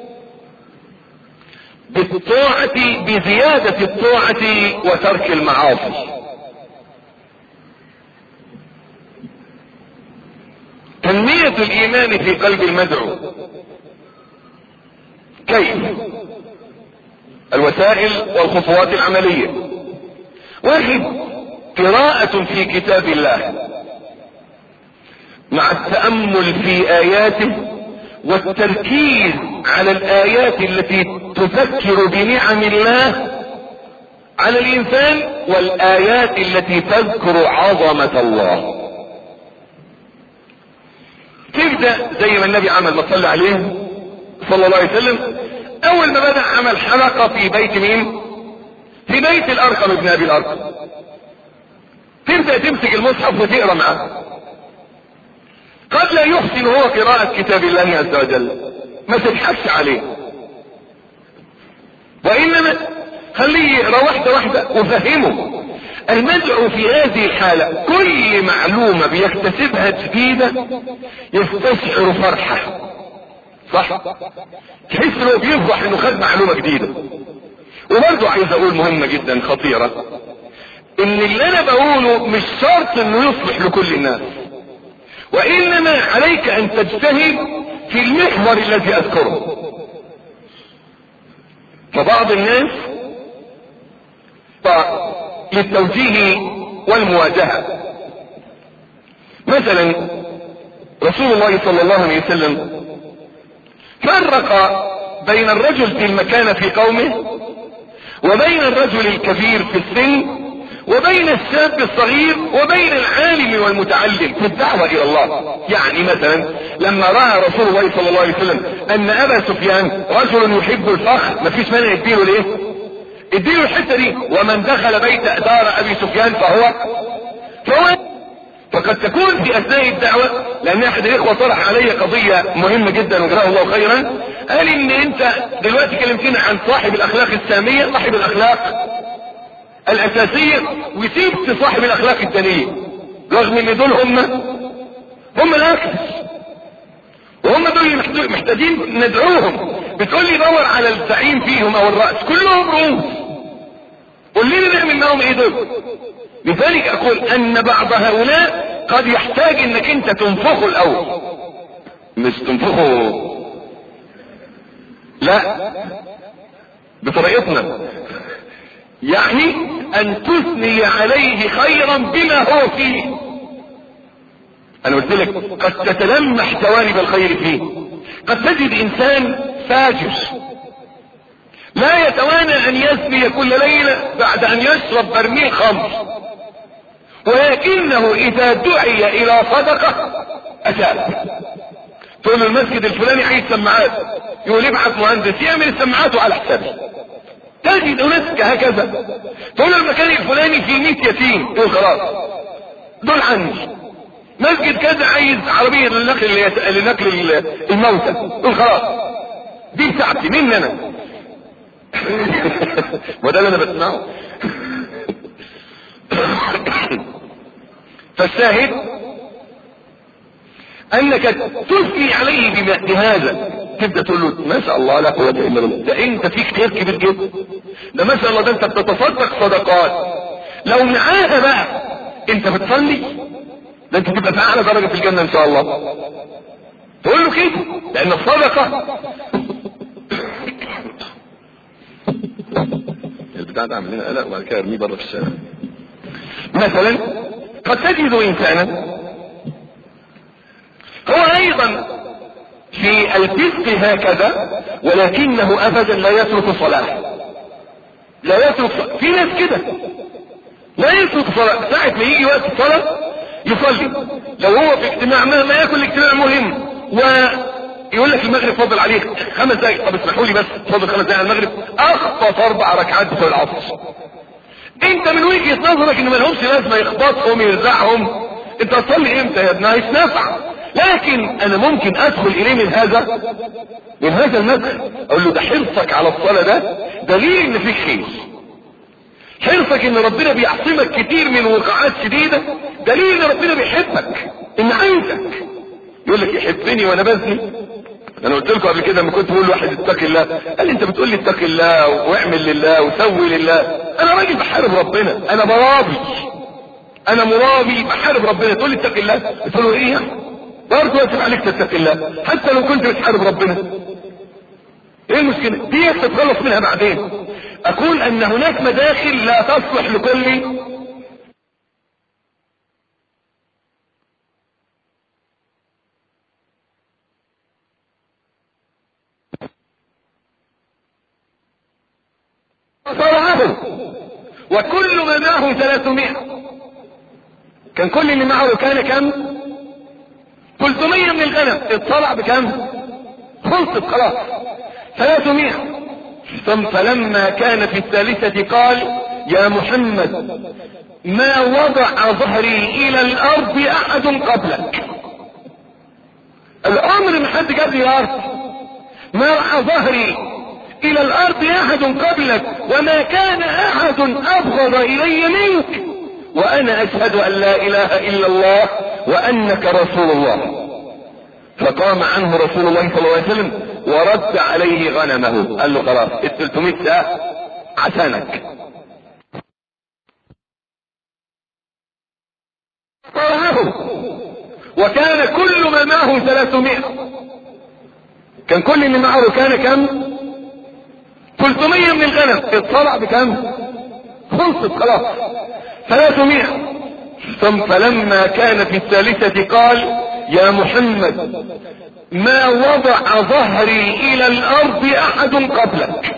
بالطاعة، بزيادة الطاعة وترك المعاصي. تنمية الايمان في قلب المدعو كيف؟ الوسائل والخطوات العملية: واحد، قراءة في كتاب الله مع التأمل في آياته والتركيز على الآيات التي تذكر بنعم الله على الإنسان والآيات التي تذكر عظمة الله. تبدأ زي ما النبي عمل، ما صلى عليه صلى الله عليه وسلم، اول ما بدأ عمل حلقة في بيت مين؟ في بيت الارقم ابن ابي الارقم. تبدأ تمسك المصحف وتقرأ معه. قد لا يحسن هو قراءة كتاب الله عز وجل، ما تضحكش عليه، وانما خليه يقرأ واحدة واحدة وفهمه. المدعو في هذه الحالة كل معلومة بيكتسبها جديدة يستشعر فرحة، صح؟ تحس انه بيفرح انه خد معلومة جديدة. وبرضه عايز اقول مهمة جدا خطيرة، ان اللي انا بقوله مش شرط انه يصلح لكل الناس، وانما عليك ان تجتهد في المحور الذي اذكره. فبعض الناس للتوجيه والمواجهة، مثلا رسول الله صلى الله عليه وسلم فرق بين الرجل في المكانة في قومه، وبين الرجل الكبير في السن، وبين الشاب الصغير، وبين العالم والمتعلم في الدعوة الى الله. يعني مثلا لما رأى رسول الله صلى الله عليه وسلم ان ابا سفيان رجل يحب الفخر، ما فيش مانع يديله ليه؟ اديله الحتة دي: ومن دخل بيت دار ابي سفيان فهو فهو فقد تكون في اثناء الدعوة، لان احد الاخوة طرح علي قضية مهمة جدا وجزاه الله خيرا، قال ان انت دلوقتي كلمتنا عن صاحب الاخلاق السامية، صاحب الاخلاق الاساسية، وسيبت صاحب الاخلاق الدنية، رغم ان دول هم هم الاكس، وهم دول اللي محتاجين ندعوهم. بتقول لي دور على الزعيم فيهم او الرأس، كلهم رؤوس، قول لي نعمل معهم ايه دول؟ لذلك اقول ان بعض هؤلاء قد يحتاج انك انت تنفخه الاول، مش تنفخه لا بطريقتنا، يعني ان تثني عليه خيرا بما هو فيه. انا قلت لك قد تتلمح جوانب الخير فيه. قد تجد انسان فاجر لا يتوانى ان يزني كل ليلة بعد ان يشرب برميل خمر، ولكنه اذا دعي الى صدقة اجاب. تقول المسجد الفلاني عايز سماعات، يقول ابعث مهندس يعمل سماعاته على حسابه. تجد ناس هكذا. تقول المكان الفلاني في مية يتيم، يقول خلاص دول عندي، مسجد كذا عايز عربية للنقل لنقل الموتى، قول خلاص دي بتاعتي مني انا. وده اللي انا بسمعه. فالشاهد انك تثني عليه بهذا، تبدا تقول له ما شاء الله لا قوه الا بالله، ده انت فيك خير كبير جدا، ده ما شاء الله ده انت بتتصدق صدقات، لو معاها بقى انت بتصلي ده انت تبقى في اعلى درجه في الجنه ان شاء الله. تقول له كده لان الصدقه البتاع ده عامل لنا قلق وبعد كده ارميه بره في الشارع. مثلا قد تجد انسانا هو ايضا في الفسق هكذا ولكنه ابدا لا يترك صلاة، لا يترك صلاة. في ناس كده لا يترك صلاة، ساعة ما يجي وقت الصلاة يصلي، لو هو في اجتماع مهما يكن الاجتماع مهم ويقول لك المغرب فاضل عليك خمس دقايق، طب اسمحوا لي بس فاضل خمس دقايق على المغرب، اخطف اربع ركعات بتوع العصر. انت من وجهة نظرك ان ما لهمش لازمه يخبطهم يرزعهم، انت هتصلي امتى يا ابني؟ هيتنفع. لكن انا ممكن ادخل اليه من هذا من هذا المدخل، اقول له ده حرصك على الصلاة ده دليل ان فيك خير، حرصك ان ربنا بيعصمك كتير من وقعات شديدة دليل ان ربنا بيحبك، ان عايزك. يقول لك يحبني وانا بزني؟ انا قلت لكم قبل كده لما كنت بقول لواحد اتق الله، قال لي انت بتقول لي اتق الله واعمل لله وسوي لله، انا راجل بحارب ربنا، انا مرابي انا مرابي بحارب ربنا، تقول لي اتق الله؟ قلت له ايه يعني برضه يجب عليك تتقي الله حتى لو كنت بتحارب ربنا، ايه المشكلة دي تتخلص منها بعدين. اقول ان هناك مداخل لا تصلح لكل صرعه، وكل ما معه ثلاثمائة، كان كل اللي معه كان كم؟ ثلاثمائة من الغنم، اتصرع بكم؟ خلصت خلاص ثلاثمائة. ثم فلما كان في الثالثة قال يا محمد ما وضع ظهري الى الارض احد قبلك، الامر من حد جاب لي الارض، ما وضع ظهري الى الارض احد قبلك وما كان احد ابغض الي منك وانا اشهد ان لا اله الا الله وانك رسول الله. فقام عنه رسول الله صلى الله عليه وسلم ورد عليه غنمه، قال له خلاص ال ثلاثمائة ساعة عشانك. وكان كل ما معه ثلاثمائة، كان كل اللي معه كان كم؟ ثلاثمائة من الغنم، اتصرع بكم؟ خلصت خلاص ثلاثمائة. ثم فلما كان في الثالثة قال يا محمد ما وضع ظهري الى الارض احد قبلك،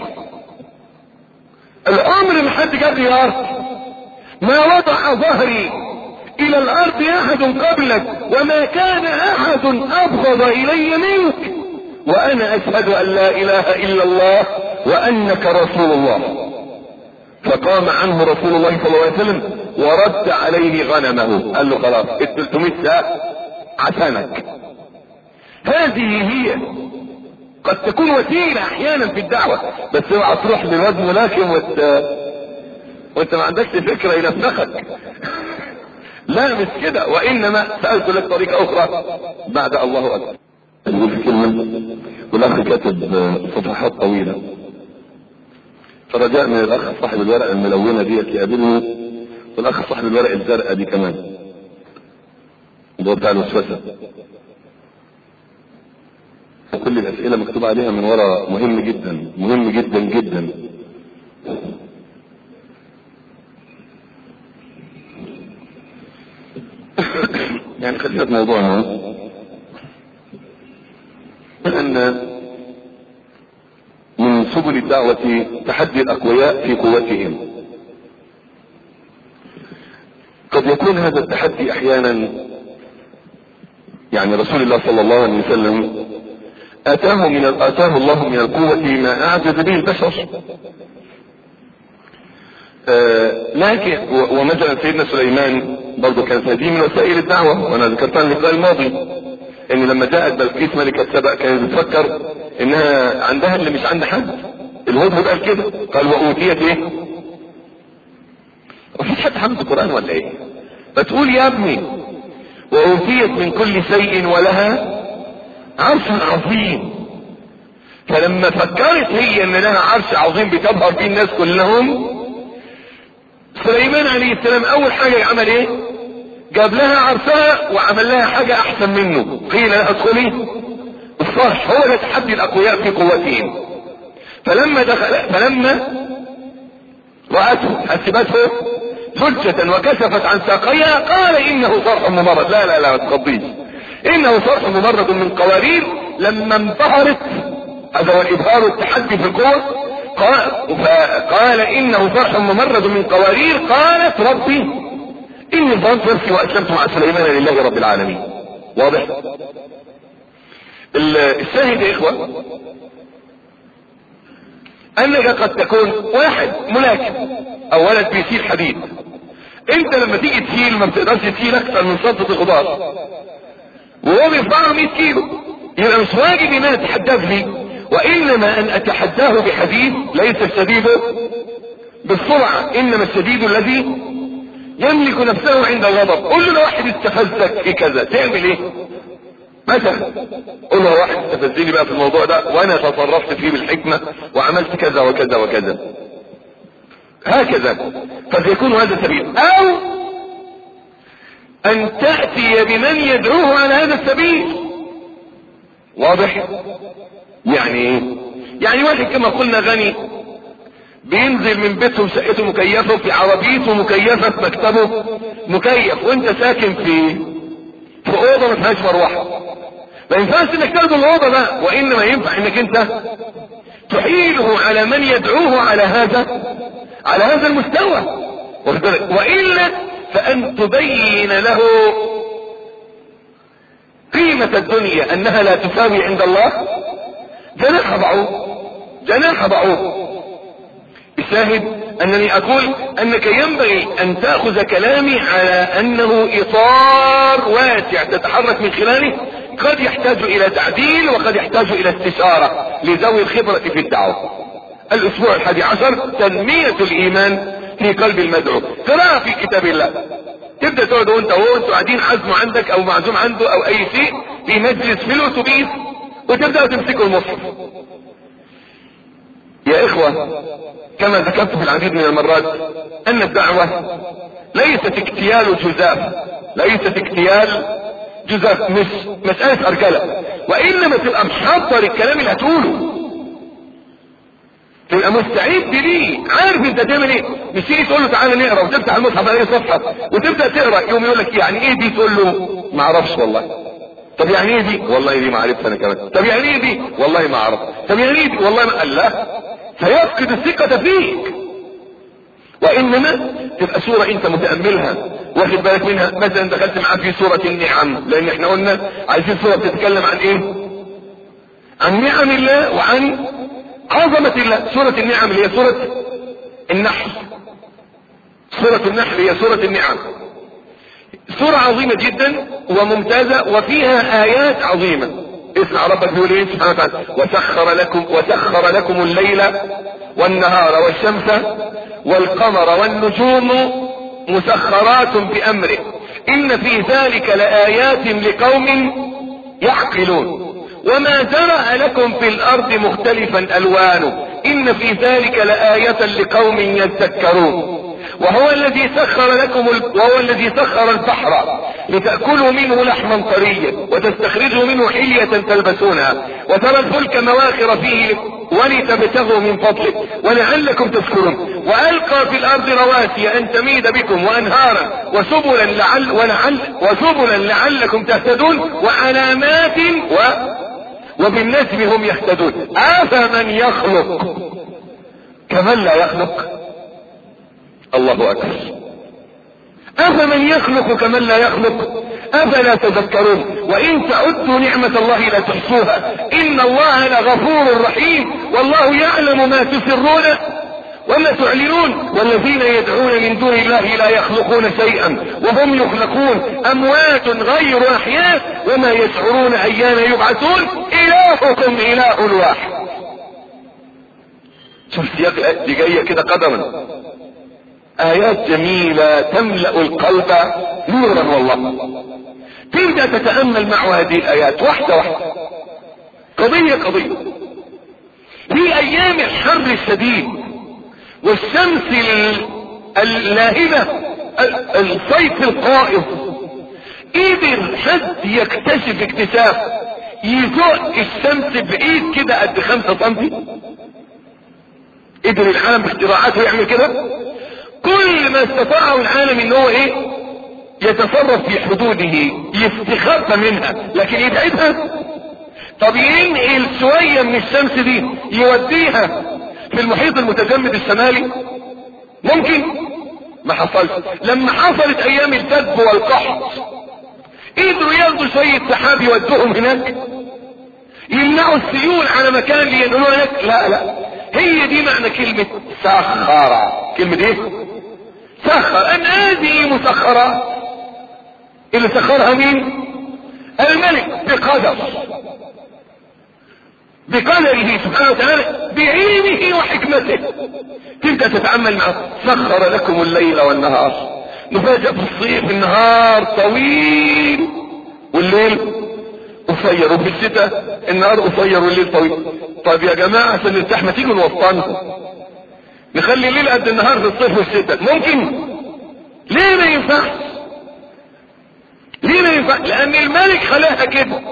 الامر من حد جاب لي الارض، ما وضع ظهري الى الارض احد قبلك وما كان احد ابغض الي منك وانا اشهد ان لا اله الا الله وانك رسول الله. فقام عنه رسول الله صلى الله عليه وسلم ورد عليه غنمه، قال له خلاص ال ثلاثمائة ساعة عشانك. هذه هي قد تكون وسيلة احيانا في الدعوة، بس اوعى تروح للواد ملاكم وانت وانت ما عندكش فكرة ينفخك. لا مش كده، وانما سألت لك طريقة اخرى بعد الله اكبر. في كلمة والاخ كاتب صفحات طويلة، فرجاء من الاخ صاحب الورقة الملونة ديت يقابلني، والاخ صاحب الورقة الزرقاء دي كمان، ده بتاع الوسوسة. كل الاسئلة مكتوب عليها من ورا مهم جدا مهم جدا جدا. يعني خلينا في موضوعنا، ان من سبل الدعوة تحدي الاقوياء في قوتهم. قد يكون هذا التحدي احيانا، يعني رسول الله صلى الله عليه وسلم اتاه من اتاه الله من القوة ما اعجز به البشر. آه لكن ومثلا سيدنا سليمان برضه كانت هذه من وسائل الدعوة، وانا ذكرتها اللقاء الماضي ان لما جاءت بلقيس ملكة سبأ كانت بتفكر انها عندها اللي مش عند حد. الهدهد قال كده، قال واوتيت ايه؟ وفي حد حمد القرآن ولا ايه؟ فتقول يا ابني واوتيت من كل شيء ولها عرش عظيم. فلما فكرت هي ان لها عرش عظيم بتبهر به الناس كلهم، سليمان عليه السلام اول حاجة عمل ايه؟ جاب لها عرشها وعمل لها حاجة احسن منه. قيل لها ادخلي الصرح. هو ده تحدي الاقوياء في قوتهم. فلما دخل فلما رأته حسبته زجة وكشفت عن ساقيها قال انه صرح ممرد. لا لا لا ما تخضيش، انه صرح ممرد من قوارير. لما انبهرت، هذا هو الابهار والتحدي في القوة، قال انه صرح ممرد من قوارير. قالت ربي اني ظننت نفسي واسلمت مع سليمان لله رب العالمين. واضح؟ الشاهد يا اخوة انك قد تكون واحد ملاكم او ولد بيشيل حديد. انت لما تيجي تشيل ما بتقدرش تشيل اكثر من شنطة الخضار، وهو بيرفعها مية كيلو. يبقى مش واجب ان انا اتحداه لي، وانما ان اتحداه بحديد. ليس الشديد بالسرعة، انما الشديد الذي يملك نفسه عند الغضب. قول له واحد استفزك في كذا تعمل ايه مثلا؟ قول له واحد استفزني بقى في الموضوع ده وانا تصرفت فيه بالحكمة وعملت كذا وكذا وكذا، هكذا. فسيكون هذا السبيل. او ان تأتي بمن يدعوه على هذا السبيل. واضح؟ يعني ايه؟ يعني واحد كما قلنا غني بينزل من بيته شقته مكيفه، في عربيته مكيفه، في مكتبه مكيف، وانت ساكن في في اوضه ما فيهاش مروحه. ما ينفعش انك تاخد الاوضه ده، وانما ينفع انك انت تحيله على من يدعوه على هذا على هذا المستوى. والا فان تبين له قيمة الدنيا انها لا تساوي عند الله جناح بعوض جناح بعوض. الشاهد انني اقول انك ينبغي ان تأخذ كلامي على انه اطار واسع تتحرك من خلاله، قد يحتاج الى تعديل وقد يحتاج الى استشارة لذوي الخبرة في الدعوة. الاسبوع الحادي عشر تنمية الايمان في قلب المدعو. قراءة في كتاب الله. تبدأ تقعد وانت وهو انتوا قاعدين عزمه عندك او معزوم عنده او اي شيء في مجلس في الاتوبيس، وتبدأ تمسكوا المصحف. يا اخوة كما ذكرت في العديد من المرات ان الدعوة ليست اكتيال جزاف، ليست اكتيال جزاف، مش مسألة ارجلة، وانما تبقى محضر الكلام اللي هتقوله، تبقى مستعد ليه، عارف انت تعمل ايه. مش تيجي تقول له تعالى نقرا وتفتح المصحف على اي صفحه وتبدا تقرا، يوم يقول لك يعني ايه دي، تقول له ما اعرفش والله. طب يعني ايه دي؟ والله دي ما عرفتها انا كمان. طب يعني ايه دي؟ والله ما اعرف. طب يعني ايه دي؟ والله ما قال لا، فيفقد الثقه فيك. وانما تبقى سوره انت متاملها واخد بالك منها. مثلا دخلت معاه في سوره النعم، لان احنا قلنا عايزين سوره بتتكلم عن ايه؟ عن نعم الله وعن عظمة الله. سورة النعم اللي هي سورة النحل، سورة النحل هي سورة النعم. سورة عظيمة جدا وممتازة وفيها آيات عظيمة. اسمع ربك بيقول ايه سبحانه وتعالى: وسخر لكم وسخر لكم الليل والنهار والشمس والقمر والنجوم مسخرات بأمره إن في ذلك لآيات لقوم يعقلون وما ذرأ لكم في الارض مختلفا الوانه ان في ذلك لآية لقوم يذكرون وهو الذي سخر لكم ال... وهو الذي سخر البحر لتأكلوا منه لحما طريا وتستخرجوا منه حلية تلبسونها وترى الفلك مواخر فيه ولتبتغوا من فضله ولعلكم تشكرون وألقى في الارض رواسي ان تميد بكم وانهارا وسبلا لعل ولعل وسبلا لعلكم تهتدون وعلامات و وبالنجم هم يهتدون أفمن يخلق كمن لا يخلق. الله أكبر. أفمن يخلق كمن لا يخلق أفلا تذكرون وإن تعدوا نعمة الله لا تحصوها إن الله لغفور رحيم والله يعلم ما تسرون وما تعلنون والذين يدعون من دون الله لا يخلقون شيئا وهم يخلقون اموات غير احياء وما يشعرون ايان يبعثون الهكم اله واحد. شوف سياق دي جايه كده قدما، ايات جميله تملا القلب نورا والله. تبدا تتامل مع هذه الايات واحده واحده، قضيه قضيه. في ايام الحر الشديد والشمس اللاهبه الصيف القائض، قدر حد يكتشف اكتشاف يزق الشمس بعيد كده قد خمسة سنتي؟ قدر العالم باختراعاته يعمل كده؟ كل ما استطاعه العالم ان هو ايه؟ يتصرف في حدوده، يستخبى منها، لكن يبعدها. طب ينقل شوية من الشمس دي يوديها في المحيط المتجمد الشمالي؟ ممكن؟ ما حصلش. لما حصلت ايام الدب والقحط قدروا ياخدوا شوية سحاب يودوهم هناك، يمنعوا السيول على مكان لينقلوها هناك؟ لا لا، هي دي معنى كلمة سخر. كلمة ايه؟ سخر. ان هذه مسخرة اللي سخرها مين؟ الملك بقدر، بقدره سبحانه وتعالى، بعلمه وحكمته. تبدأ تتعامل معه. سخر لكم الليل والنهار. نفاجأ في الصيف النهار طويل والليل قصير، وفي الشتاء النهار قصير والليل طويل. طيب يا جماعة عشان نرتاح ما تيجوا نوسطنهم، نخلي الليل قد النهار في الصيف والشتاء. ممكن؟ ليه ما ينفعش؟ ليه ما ينفعش؟ لأن الملك خلاها كده.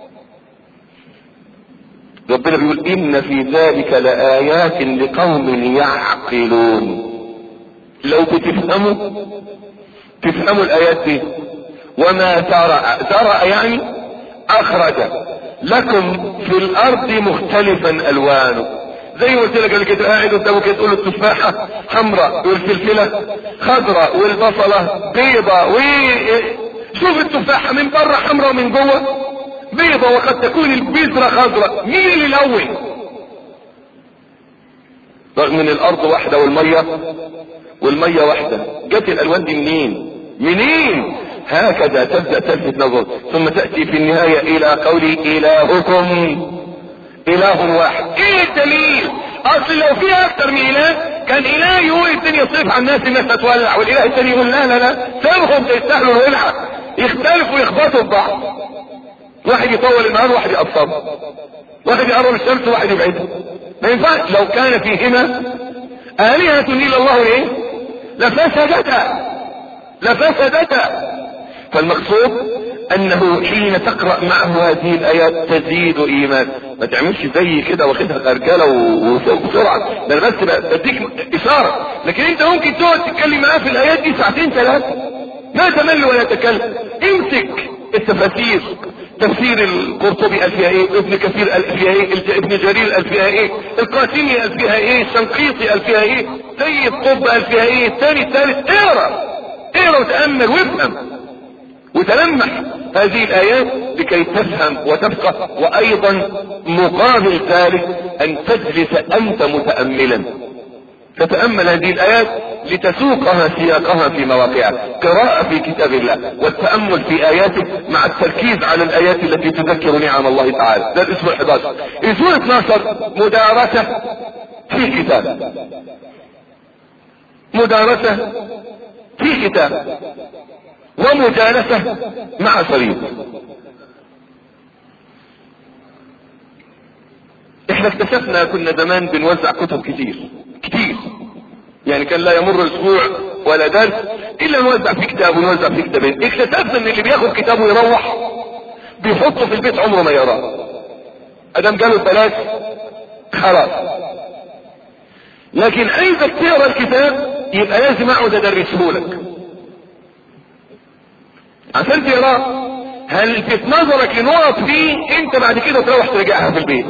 ربنا بيقول إن في ذلك لآيات لقوم يعقلون. لو بتفهموا تفهموا الآيات دي. وما ترى ترى يعني أخرج لكم في الأرض مختلفا ألوانه. زي ما قلت لك اللي كده قاعد قدامك كده تقول التفاحة حمراء والفلفلة خضراء والبصلة بيضة، وشوف التفاحة من بره حمراء ومن جوه بيضة، وقد تكون البذرة خضراء. مين اللي الأول؟ رغم ان الارض واحدة والمية والمية واحدة، جت الالوان دي منين؟ منين؟ هكذا تبدأ تلفت نظر، ثم تأتي في النهاية الى قولي الهكم اله واحد. ايه الدليل؟ اصل لو في اكتر من اله كان اله يقول الدنيا صيف على الناس، الناس تتولع، والاله الثاني يقول لا لا لا سابهم يستاهلوا الولعة، يختلفوا يخبطوا ببعض. واحد يطول النهار واحد يقصر، واحد يقرب الشمس وواحد يبعدها. ما ينفعش. لو كان فيهما آلهة إلا الله ايه لفسدتا لفسدتا. فالمقصود انه حين تقرأ معه هذه الايات تزيد ايمان. ما تعملش زي كده واخدها غرجله وبسرعه، ده انا بس بديك اشاره، لكن انت ممكن تقعد تتكلم معاه في الايات دي ساعتين ثلاثه ما تمل ولا تكلم. امسك التفاسير، تفسير القرطبي قال فيها ايه، ابن كثير قال فيها ايه، ابن جرير قال فيها ايه، القاسمي قال فيها ايه، الشنقيطي قال فيها ايه، سيد قطب قال فيها ايه، الثاني الثالث. اقرا اقرا وتامل وافهم وتلمح هذه الايات لكي تفهم وتفقه. وايضا مقابل ذلك ان تجلس انت متاملا تتامل هذه الايات لتسوقها سياقها في مواقعها. قراءة في كتاب الله والتامل في اياته مع التركيز على الايات التي تذكر نعم الله تعالى. ده الاسبوع احد عشر. الاسبوع اثناشر مدارسة في كتاب، مدارسة في كتاب ومجالسة مع شريط. احنا اكتشفنا كنا زمان بنوزع كتب كتير كتير، يعني كان لا يمر اسبوع ولا درس الا نوزع في كتاب ونوزع في كتابين. اكتشفنا ان اللي بياخد كتاب ويروح بيحطه في البيت عمره ما يراه، ادام جاله ببلاش خلاص. لكن عايزك تقرا الكتاب يبقى لازم اقعد ادرسه لك عشان تقراه. هل في نظرك لنقط فيه انت بعد كده تروح تراجعها في البيت.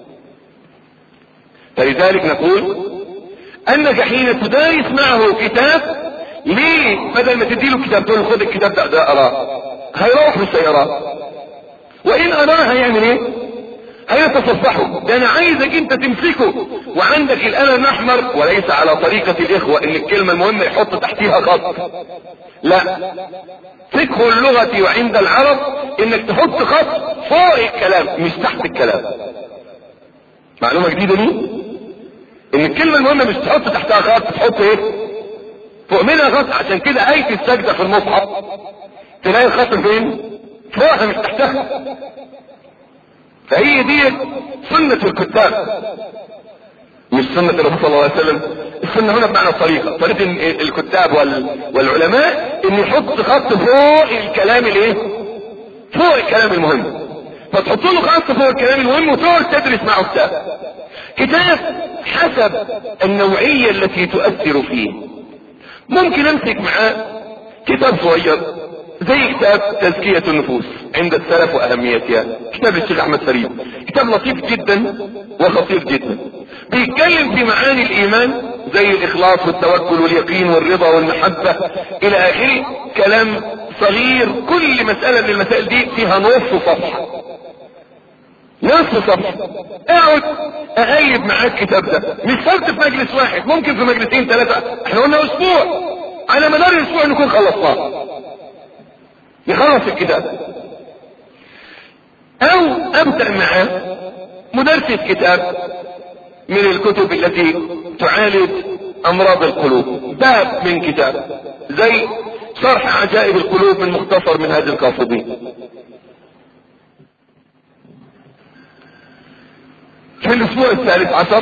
فلذلك نقول انك حين تدارس معه كتاب، ليه بدل ما تديله كتاب تقول خد الكتاب ده اقراه، هيروح مش هيقراه. وان اراه هيعمل ايه؟ هيتصفحوا. ده انا عايزك انت تمسكه وعندك القلم الاحمر، وليس على طريقة الاخوة ان الكلمة المهمة يحط تحتيها خط، لا، فقه اللغة وعند العرب انك تحط خط فوق الكلام مش تحت الكلام. معلومة جديدة دي، ان الكلمة المهمة مش تحط تحتها خط، تحط ايه فوق منها خط. عشان كده آية السجدة في المصحف تلاقي الخط فين؟ فوقها مش تحتها. فهي دي سنة الكتاب مش سنة الرسول صلى الله عليه وسلم. السنة هنا بمعنى الطريقة، طريقة الكتاب والعلماء ان يحط خط فوق الكلام الايه؟ فوق الكلام المهم. فتحط له خط فوق الكلام المهم وتقعد تدرس معه كتاب. كتاب حسب النوعية التي تؤثر فيه. ممكن امسك معاه كتاب صغير زي كتاب تزكية النفوس عند السلف واهميتها، كتاب الشيخ احمد فريد، كتاب لطيف جدا وخطير جدا، بيتكلم في معاني الايمان زي الاخلاص والتوكل واليقين والرضا والمحبة الى اخره. كلام صغير، كل مسألة من المسائل دي فيها نص صفحة، نص صفحة. اقعد اقلب معاك الكتاب ده، مش شرط في مجلس واحد، ممكن في مجلسين ثلاثة. احنا قلنا اسبوع، على مدار الاسبوع نكون خلصناه، نخلص الكتاب. او ابدأ معاه مدرسة كتاب من الكتب التي تعالج امراض القلوب، باب من كتاب زي شرح عجائب القلوب من مختصر من هذه القاصدين. في الاسبوع الثالث عشر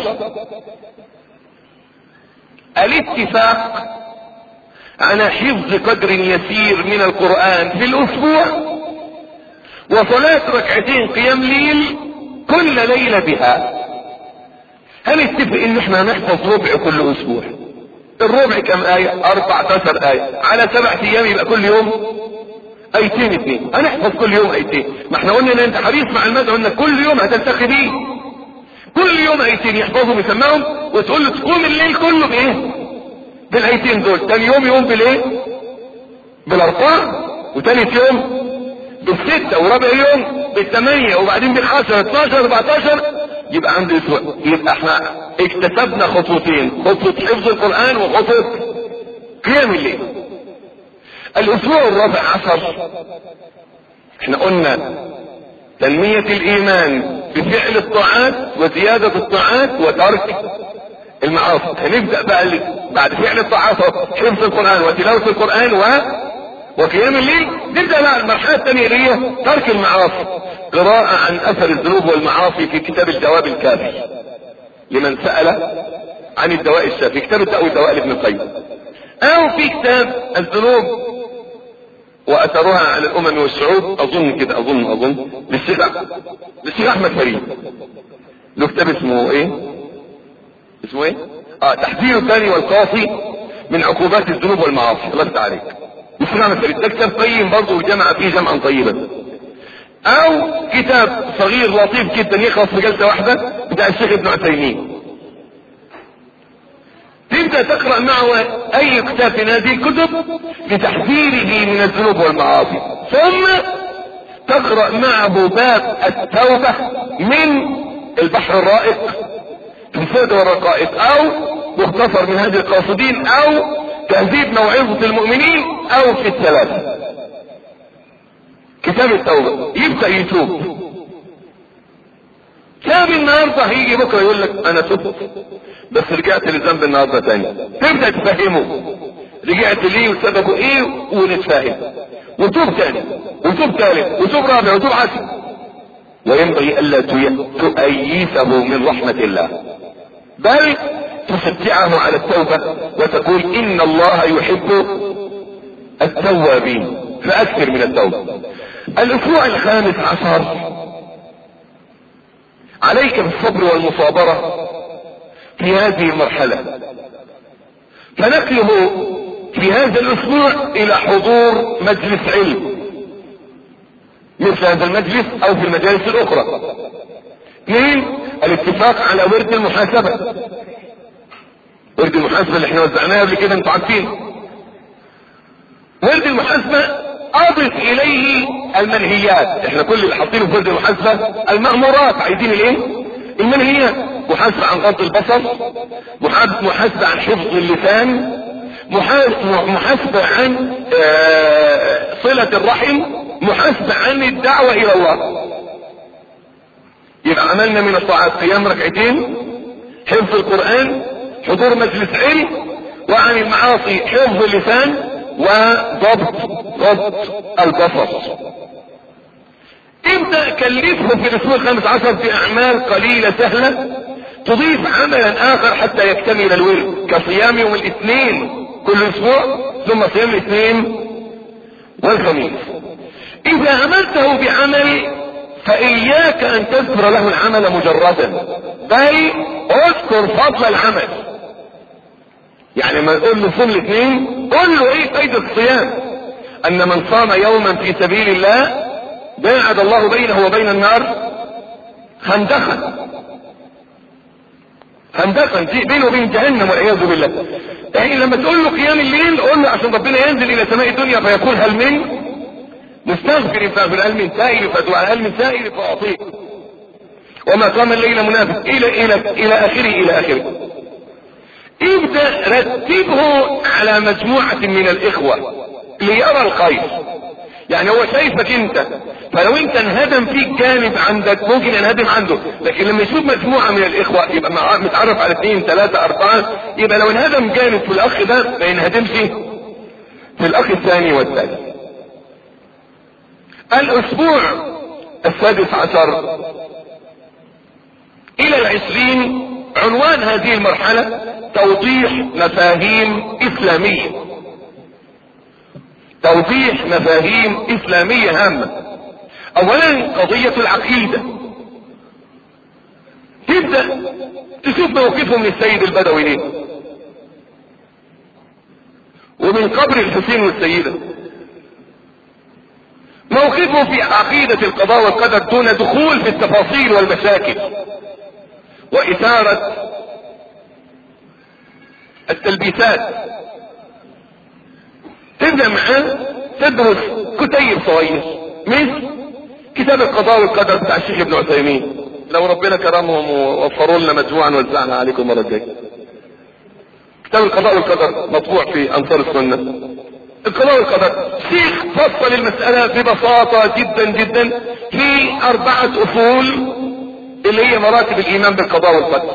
الاتفاق على حفظ قدر يسير من القرآن في الاسبوع، وصلاة ركعتين قيام ليل كل ليلة بها. هنتفق ان احنا هنحفظ ربع كل اسبوع. الربع كم آية؟ أربعة عشر آية على سبعة ايام، يبقى كل يوم ايتين اتنين. هنحفظ كل يوم ايتين. ما احنا قلنا ان انت حريص مع المدعو انك كل يوم هتلتقي بيه، كل يوم ايتين يحفظهم يسمعهم، وتقول له تقوم الليل كله بايه؟ بالايتين دول. تاني يوم يوم بالايه؟ بالاربعة، وتالت يوم بالستة، ورابع يوم بالثمانية، وبعدين بالعشرة اتناشر اربعتاشر. يبقى عنده اسبوع. يبقى احنا اكتسبنا خطوتين، خطوة حفظ القرآن وخطوة قيام الليل. الاسبوع الرابع عشر احنا قلنا تنمية الايمان بفعل الطاعات وزيادة الطاعات وترك المعاصي. هنبدأ بقى بعد فعل الطاعات حفظ القرآن وتلاوة القرآن و... وقيام الليل، نبدأ بقى المرحلة الثانية اللي هي ترك المعاصي. قراءة عن اثر الذنوب والمعاصي في كتاب الجواب الكافي لمن سأل عن الدواء الشافي، كتاب الدواء والدواء لابن القيم، او في كتاب الذنوب واثرها على الامم والشعوب، اظن كده اظن اظن للشيخ للشيخ احمد فريد، له كتاب اسمه ايه اسمه ايه اه تحذير الثاني والقاصي من عقوبات الذنوب والمعاصي. الله يفتح عليك. الشيخ احمد فريد ده كتاب قيم برضه، وجمع فيه جمعا طيبا. او كتاب صغير لطيف جدا يخلص في جلسة واحدة بتاع الشيخ ابن عثيمين. تبدأ تقرأ معه اي كتاب من هذه الكتب لتحذيره من الذنوب والمعاصي، ثم تقرأ معه باب التوبة من البحر الرائق في الفوائد والرقائق، او مختصر من هذه القاصدين، او تهذيب موعظة المؤمنين، او في الثلاثة كتاب التوبة. يبدأ يتوب. كتاب النهاردة هيجي بكرة يقول لك انا تبت بس رجعت للذنب النهاردة تاني، تبدأ تفهمه رجعت ليه وسببه ايه ونتفاهم، وتوب تاني وتوب ثالث وتوب رابع وتوب عشر. وينبغي الا تؤيسه من رحمة الله، بل تشجعه على التوبة وتقول ان الله يحب التوابين فاكثر من التوبة. الاسبوع الخامس عشر عليك بالصبر والمصابرة في هذه المرحلة، فنقله في هذا الاسبوع الى حضور مجلس علم مثل هذا المجلس او في المجالس الاخرى. اثنين، الاتفاق على ورد المحاسبة. ورد المحاسبة اللي احنا وزعناها قبل كده انتوا عارفين. ورد المحاسبة اضف اليه المنهيات، احنا كل اللي حاطينه في وزن المحاسبة المأمورات، عايزين الايه؟ المنهيات. محاسبة عن غض البصر، محاسبة عن حفظ اللسان، محاسبة عن صلة الرحم، محاسبة عن الدعوة الى الله. يبقى عملنا من الطاعات قيام ركعتين، حفظ القرآن، حضور مجلس علم، وعن المعاصي حفظ اللسان وضبط ضبط البصر. ابدأ كلفه في الاسبوع الخامس عشر باعمال قليلة سهلة تضيف عملا اخر حتى يكتمل الورد، كصيام يوم الاثنين كل اسبوع، ثم صيام الاثنين والخميس. اذا عملته بعمل فاياك ان تذكر له العمل مجردا، بل اذكر فضل العمل. يعني ما تقول له صوم الاثنين، قل له ايه فايدة الصيام؟ ان من صام يوما في سبيل الله باعد الله بينه وبين النار خندقا، خندقا بينه وبين جهنم والعياذ بالله. يعني لما تقول له قيام الليل، قول له عشان ربنا ينزل الى سماء الدنيا فيقول هل من مستغفر فاغفر، هل من سائل فدعاء، هل من سائل فاعطيه، وما قام الليل منافق الى الى الى اخره الى اخره. ابدأ رتبه على مجموعة من الاخوة ليرى الخير. يعني هو شايفك انت، فلو انت انهدم فيك جانب عندك ممكن ينهدم عنده، لكن لما يشوف مجموعة من الاخوة يبقى متعرف على اثنين ثلاثة اربعة، يبقى لو انهدم جانب في الاخ ده ما ينهدمش في الاخ الثاني والثالث. الاسبوع السادس عشر الى العشرين، عنوان هذه المرحلة توضيح مفاهيم اسلامية، توضيح مفاهيم اسلامية هامة. اولا قضية العقيدة، تبدأ تشوف موقفه من السيد البدوي ليه، ومن قبر الحسين والسيدة، موقفه في عقيدة القضاء والقدر دون دخول في التفاصيل والمشاكل وإثارة التلبيسات. تبدأ معاه تدرس كتيب صغير مثل كتاب القضاء والقدر بتاع الشيخ ابن عثيمين، لو ربنا كرمهم ووفروا لنا مجموعا وزعنا عليكم المرة الجاية. كتاب القضاء والقدر مطبوع في انصار السنة. القضاء والقدر شيخ فصل المسألة ببساطة جدا جدا في اربعة اصول اللي هي مراتب الايمان بالقضاء والقدر.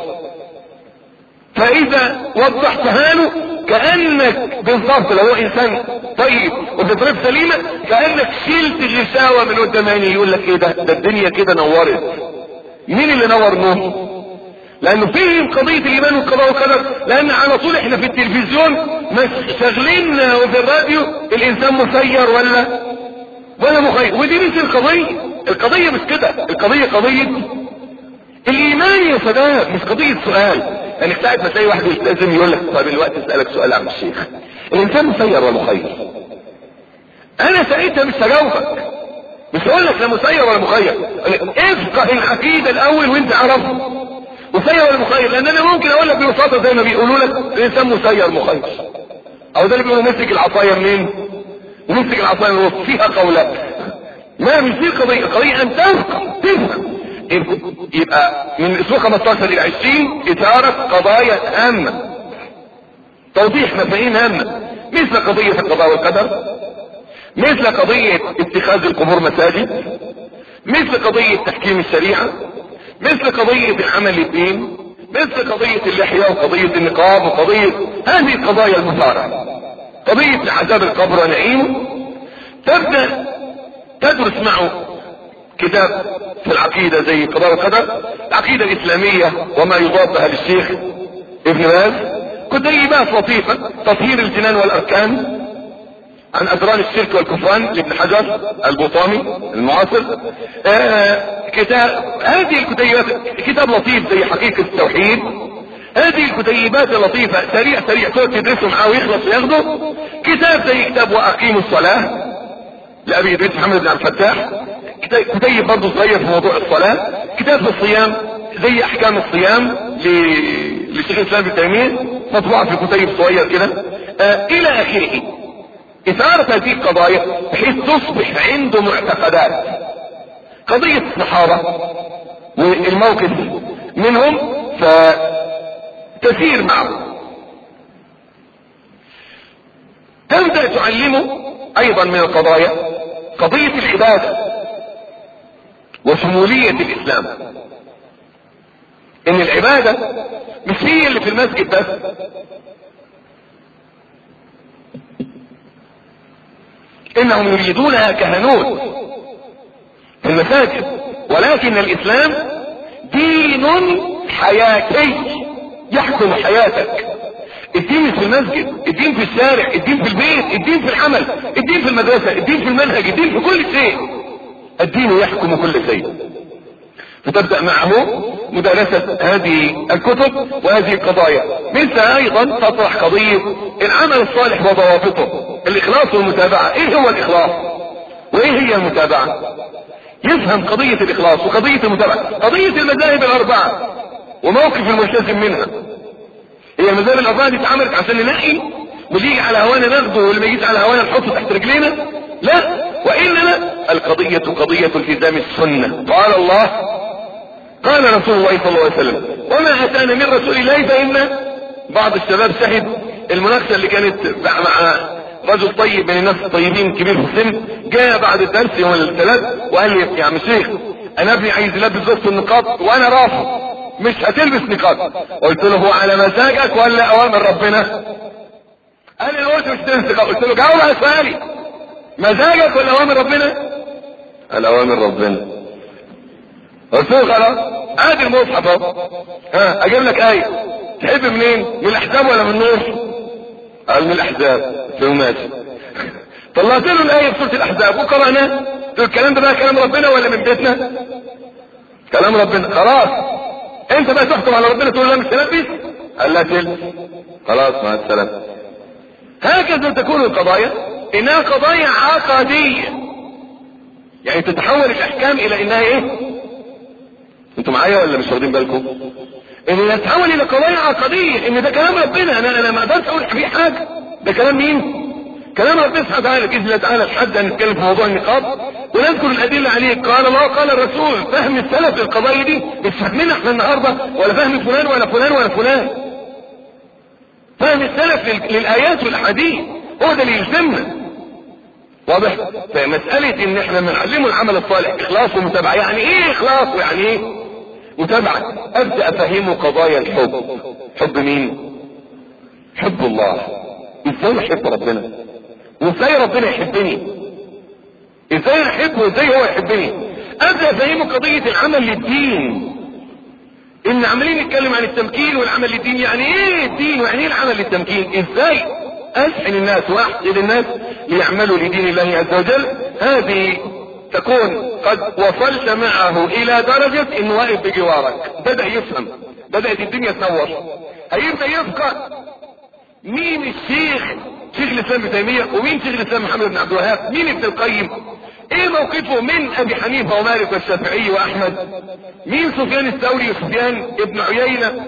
فاذا وضحتها له كأنك بالضبط لو هو انسان طيب وبتضرب سليمة، كأنك شلت الغشاوة من قدام عينيه. يقول لك ايه ده ده الدنيا كده نورت. مين اللي نور نور؟ لانه فهم قضية الايمان والقضاء والقدر. لان على طول احنا في التلفزيون شغلين وفي الراديو الانسان مسير ولا ولا مخير، ودي مش القضية. القضية مش كده، القضية قضية الايمان يا سلام، مش قضية سؤال. يعني ساعة ما تلاقي واحد يلتزم يقول لك طب الوقت اسألك سؤال عن الشيخ، الانسان مسير ولا مخير؟ انا ساعتها مش هجاوبك، مش هقول لك لا مسير ولا مخير. افقه العقيدة الاول وانت عرف مسير ولا مخير. لان انا ممكن اقول لك ببساطة زي ما بيقولوا لك الانسان مسير مخير، او ده اللي بيقولوا مسك العصاية منين ومسك العصاية من الوسط، فيها قولات. ما مش دي القضية، القضية ان تفقه تفقه. يبقى من اسبوع خمستاشر الى عشرين اثارة قضايا هامة، توضيح مفاهيم هامة، مثل قضية القضاء والقدر، مثل قضية اتخاذ القبور مساجد، مثل قضية تحكيم الشريعة، مثل قضية العمل للدين، مثل قضية اللحية وقضية النقاب وقضية هذه القضايا المثارة، قضية عذاب القبر ونعيم. تبدأ تدرس معه كتاب في العقيدة زي القضاء والقدر، العقيدة الإسلامية وما يضاد بها للشيخ ابن باز، كتيبات لطيفة، تطهير الجنان والأركان، عن أدران الشرك والكفران لابن حجر البوطامي المعاصر. آه كتاب هذه الكتيبات، كتاب لطيف زي حقيقة التوحيد. هذه الكتيبات اللطيفة سريع سريع تقعد تدرسه معاه ويخلص وياخده. كتاب زي كتاب وأقيموا الصلاة لأبي إدريس محمد بن عبد الفتاح، كتيب برضه صغير في موضوع الصلاة. كتاب في الصيام زي احكام الصيام للشيخ الاسلام ابن تيمية، مطبوع في كتيب صغير كده، آه الى اخره. اثارة هذه القضايا بحيث تصبح عنده معتقدات. قضية الصحابة والموقف منهم فتسير معه، تبدأ تعلمه ايضا من القضايا قضية العبادة وشمولية الاسلام، ان العبادة مش هي اللي في المسجد بس، انهم يريدونها كهنوت في المساجد، ولكن الاسلام دين حياتي يحكم حياتك. الدين مش في المسجد، الدين في الشارع، الدين في البيت، الدين في العمل، الدين في المدرسة، الدين في المنهج، الدين في كل شيء. الدين يحكم كل شيء. فتبدأ معه مدرسة هذه الكتب وهذه القضايا. منها ايضا تطرح قضية العمل الصالح وضوابطه، الاخلاص والمتابعة. ايه هو الاخلاص وايه هي المتابعة؟ يفهم قضية الاخلاص وقضية المتابعة. قضية المذاهب الاربعة وموقف الملتزم منها. هي المذاهب الاربعة دي اتعملت عشان ننقي واللي يجي على هوانا ناخده واللي ما يجيش على هوانا نحطه تحت رجلينا؟ لا، وانما القضية قضية التزام السنة. قال الله قال رسول الله صلى الله عليه وسلم وما اتانا من رسول الله فإن. بعض الشباب شهد المناقشة اللي كانت مع رجل طيب من الناس الطيبين كبير في السن، جاء بعد الدرس يوم الثلاث وقال لي يا عم شيخ انا ابني عايز يلبس زوجته النقاب وانا رافض، مش هتلبس نقاب. قلت له هو على مزاجك ولا اوامر ربنا؟ قال لي قلت مش تلبس نقاب. قلت له جاوب على سؤالي، مزاجك ولا اوامر ربنا؟ قال اوامر ربنا. قلت له خلاص ادي المصحف اهو، ها اجيب لك ايه تحب منين؟ من الاحزاب ولا من النور؟ قال من الاحزاب. قلت له ماشي. طلعت له الايه في سوره الاحزاب وقرأناه. قلت له الكلام ده بقى كلام ربنا ولا من بيتنا؟ كلام ربنا. خلاص انت بقى تحكم على ربنا تقول له مش تلبس؟ قال لا تلبس. خلاص مع السلامه. هكذا تكون القضايا، انها قضايا عقديه، يعني تتحول الاحكام الى انها ايه؟ انتوا معايا ولا مش واخدين بالكم؟ انها تتحول الى قضايا عقديه، ان ده كلام ربنا. انا انا ما اقدرش اقول فيه حاجه، ده كلام مين؟ كلام ربنا سبحانه وتعالى. باذن الله تعالى لحد ان نتكلم في موضوع النقاب ونذكر الادله عليه. قال الله قال الرسول. فهم السلف للقضايا دي مش فاهمينها احنا النهارده، ولا فهم فلان ولا فلان ولا فلان. فهم السلف للايات والاحاديث هو ده اللي يلزمنا. واضح؟ فمساله ان احنا بنعلمه العمل الصالح اخلاص ومتابعه. يعني ايه اخلاص ويعني ايه متابعه؟ ابدا افهمه قضايا الحب. حب مين؟ حب الله. ازاي احب ربنا؟ وازاي ربنا يحبني؟ ازاي احبه وازاي هو يحبني؟ ابدا افهمه قضيه العمل للدين. ان عمالين نتكلم عن التمكين والعمل للدين. يعني ايه الدين ويعني ايه العمل للتمكين؟ ازاي اسحن الناس واحسد الناس ليعملوا لدين الله عز وجل. هذه تكون قد وصلت معه الى درجة انه واقف بجوارك، بدأ يفهم، بدأت الدنيا تنور. هيبدأ يبقى مين الشيخ شيخ الاسلام ابن تيمية، ومين شيخ الاسلام محمد بن عبد الوهاب، مين ابن القيم، ايه موقفه من ابي حنيفة ومالك والشافعي واحمد، مين سفيان الثوري وسفيان ابن عيينة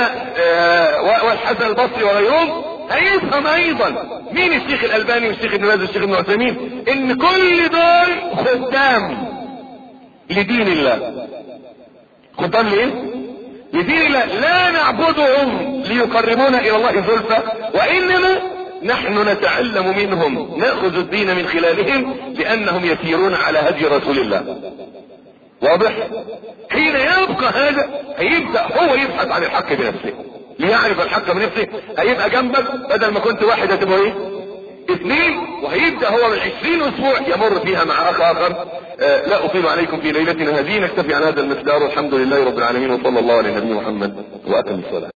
والحسن البصري وغيرهم. هيفهم ايضا مين الشيخ الالباني والشيخ ابن باز والشيخ ابن عثيمين، ان كل دول خدام لدين الله. خدام لايه؟ لدين الله. لا نعبدهم ليقربونا الى الله زلفى، وانما نحن نتعلم منهم، ناخذ الدين من خلالهم لانهم يسيرون على هدي رسول الله. واضح؟ حين يبقى هذا هيبدأ هو يبحث عن الحق بنفسه، ليعرف الحق بنفسه. هيبقى جنبك بدل ما كنت واحد هتبقى ايه؟ اثنين. وهيبدأ هو من عشرين اسبوع يمر فيها مع اخ اخر. آه لا اطيل عليكم في ليلتنا هذه، نكتفي عن هذا المقدار والحمد لله رب العالمين، وصلى الله على نبينا محمد واقم الصلاة.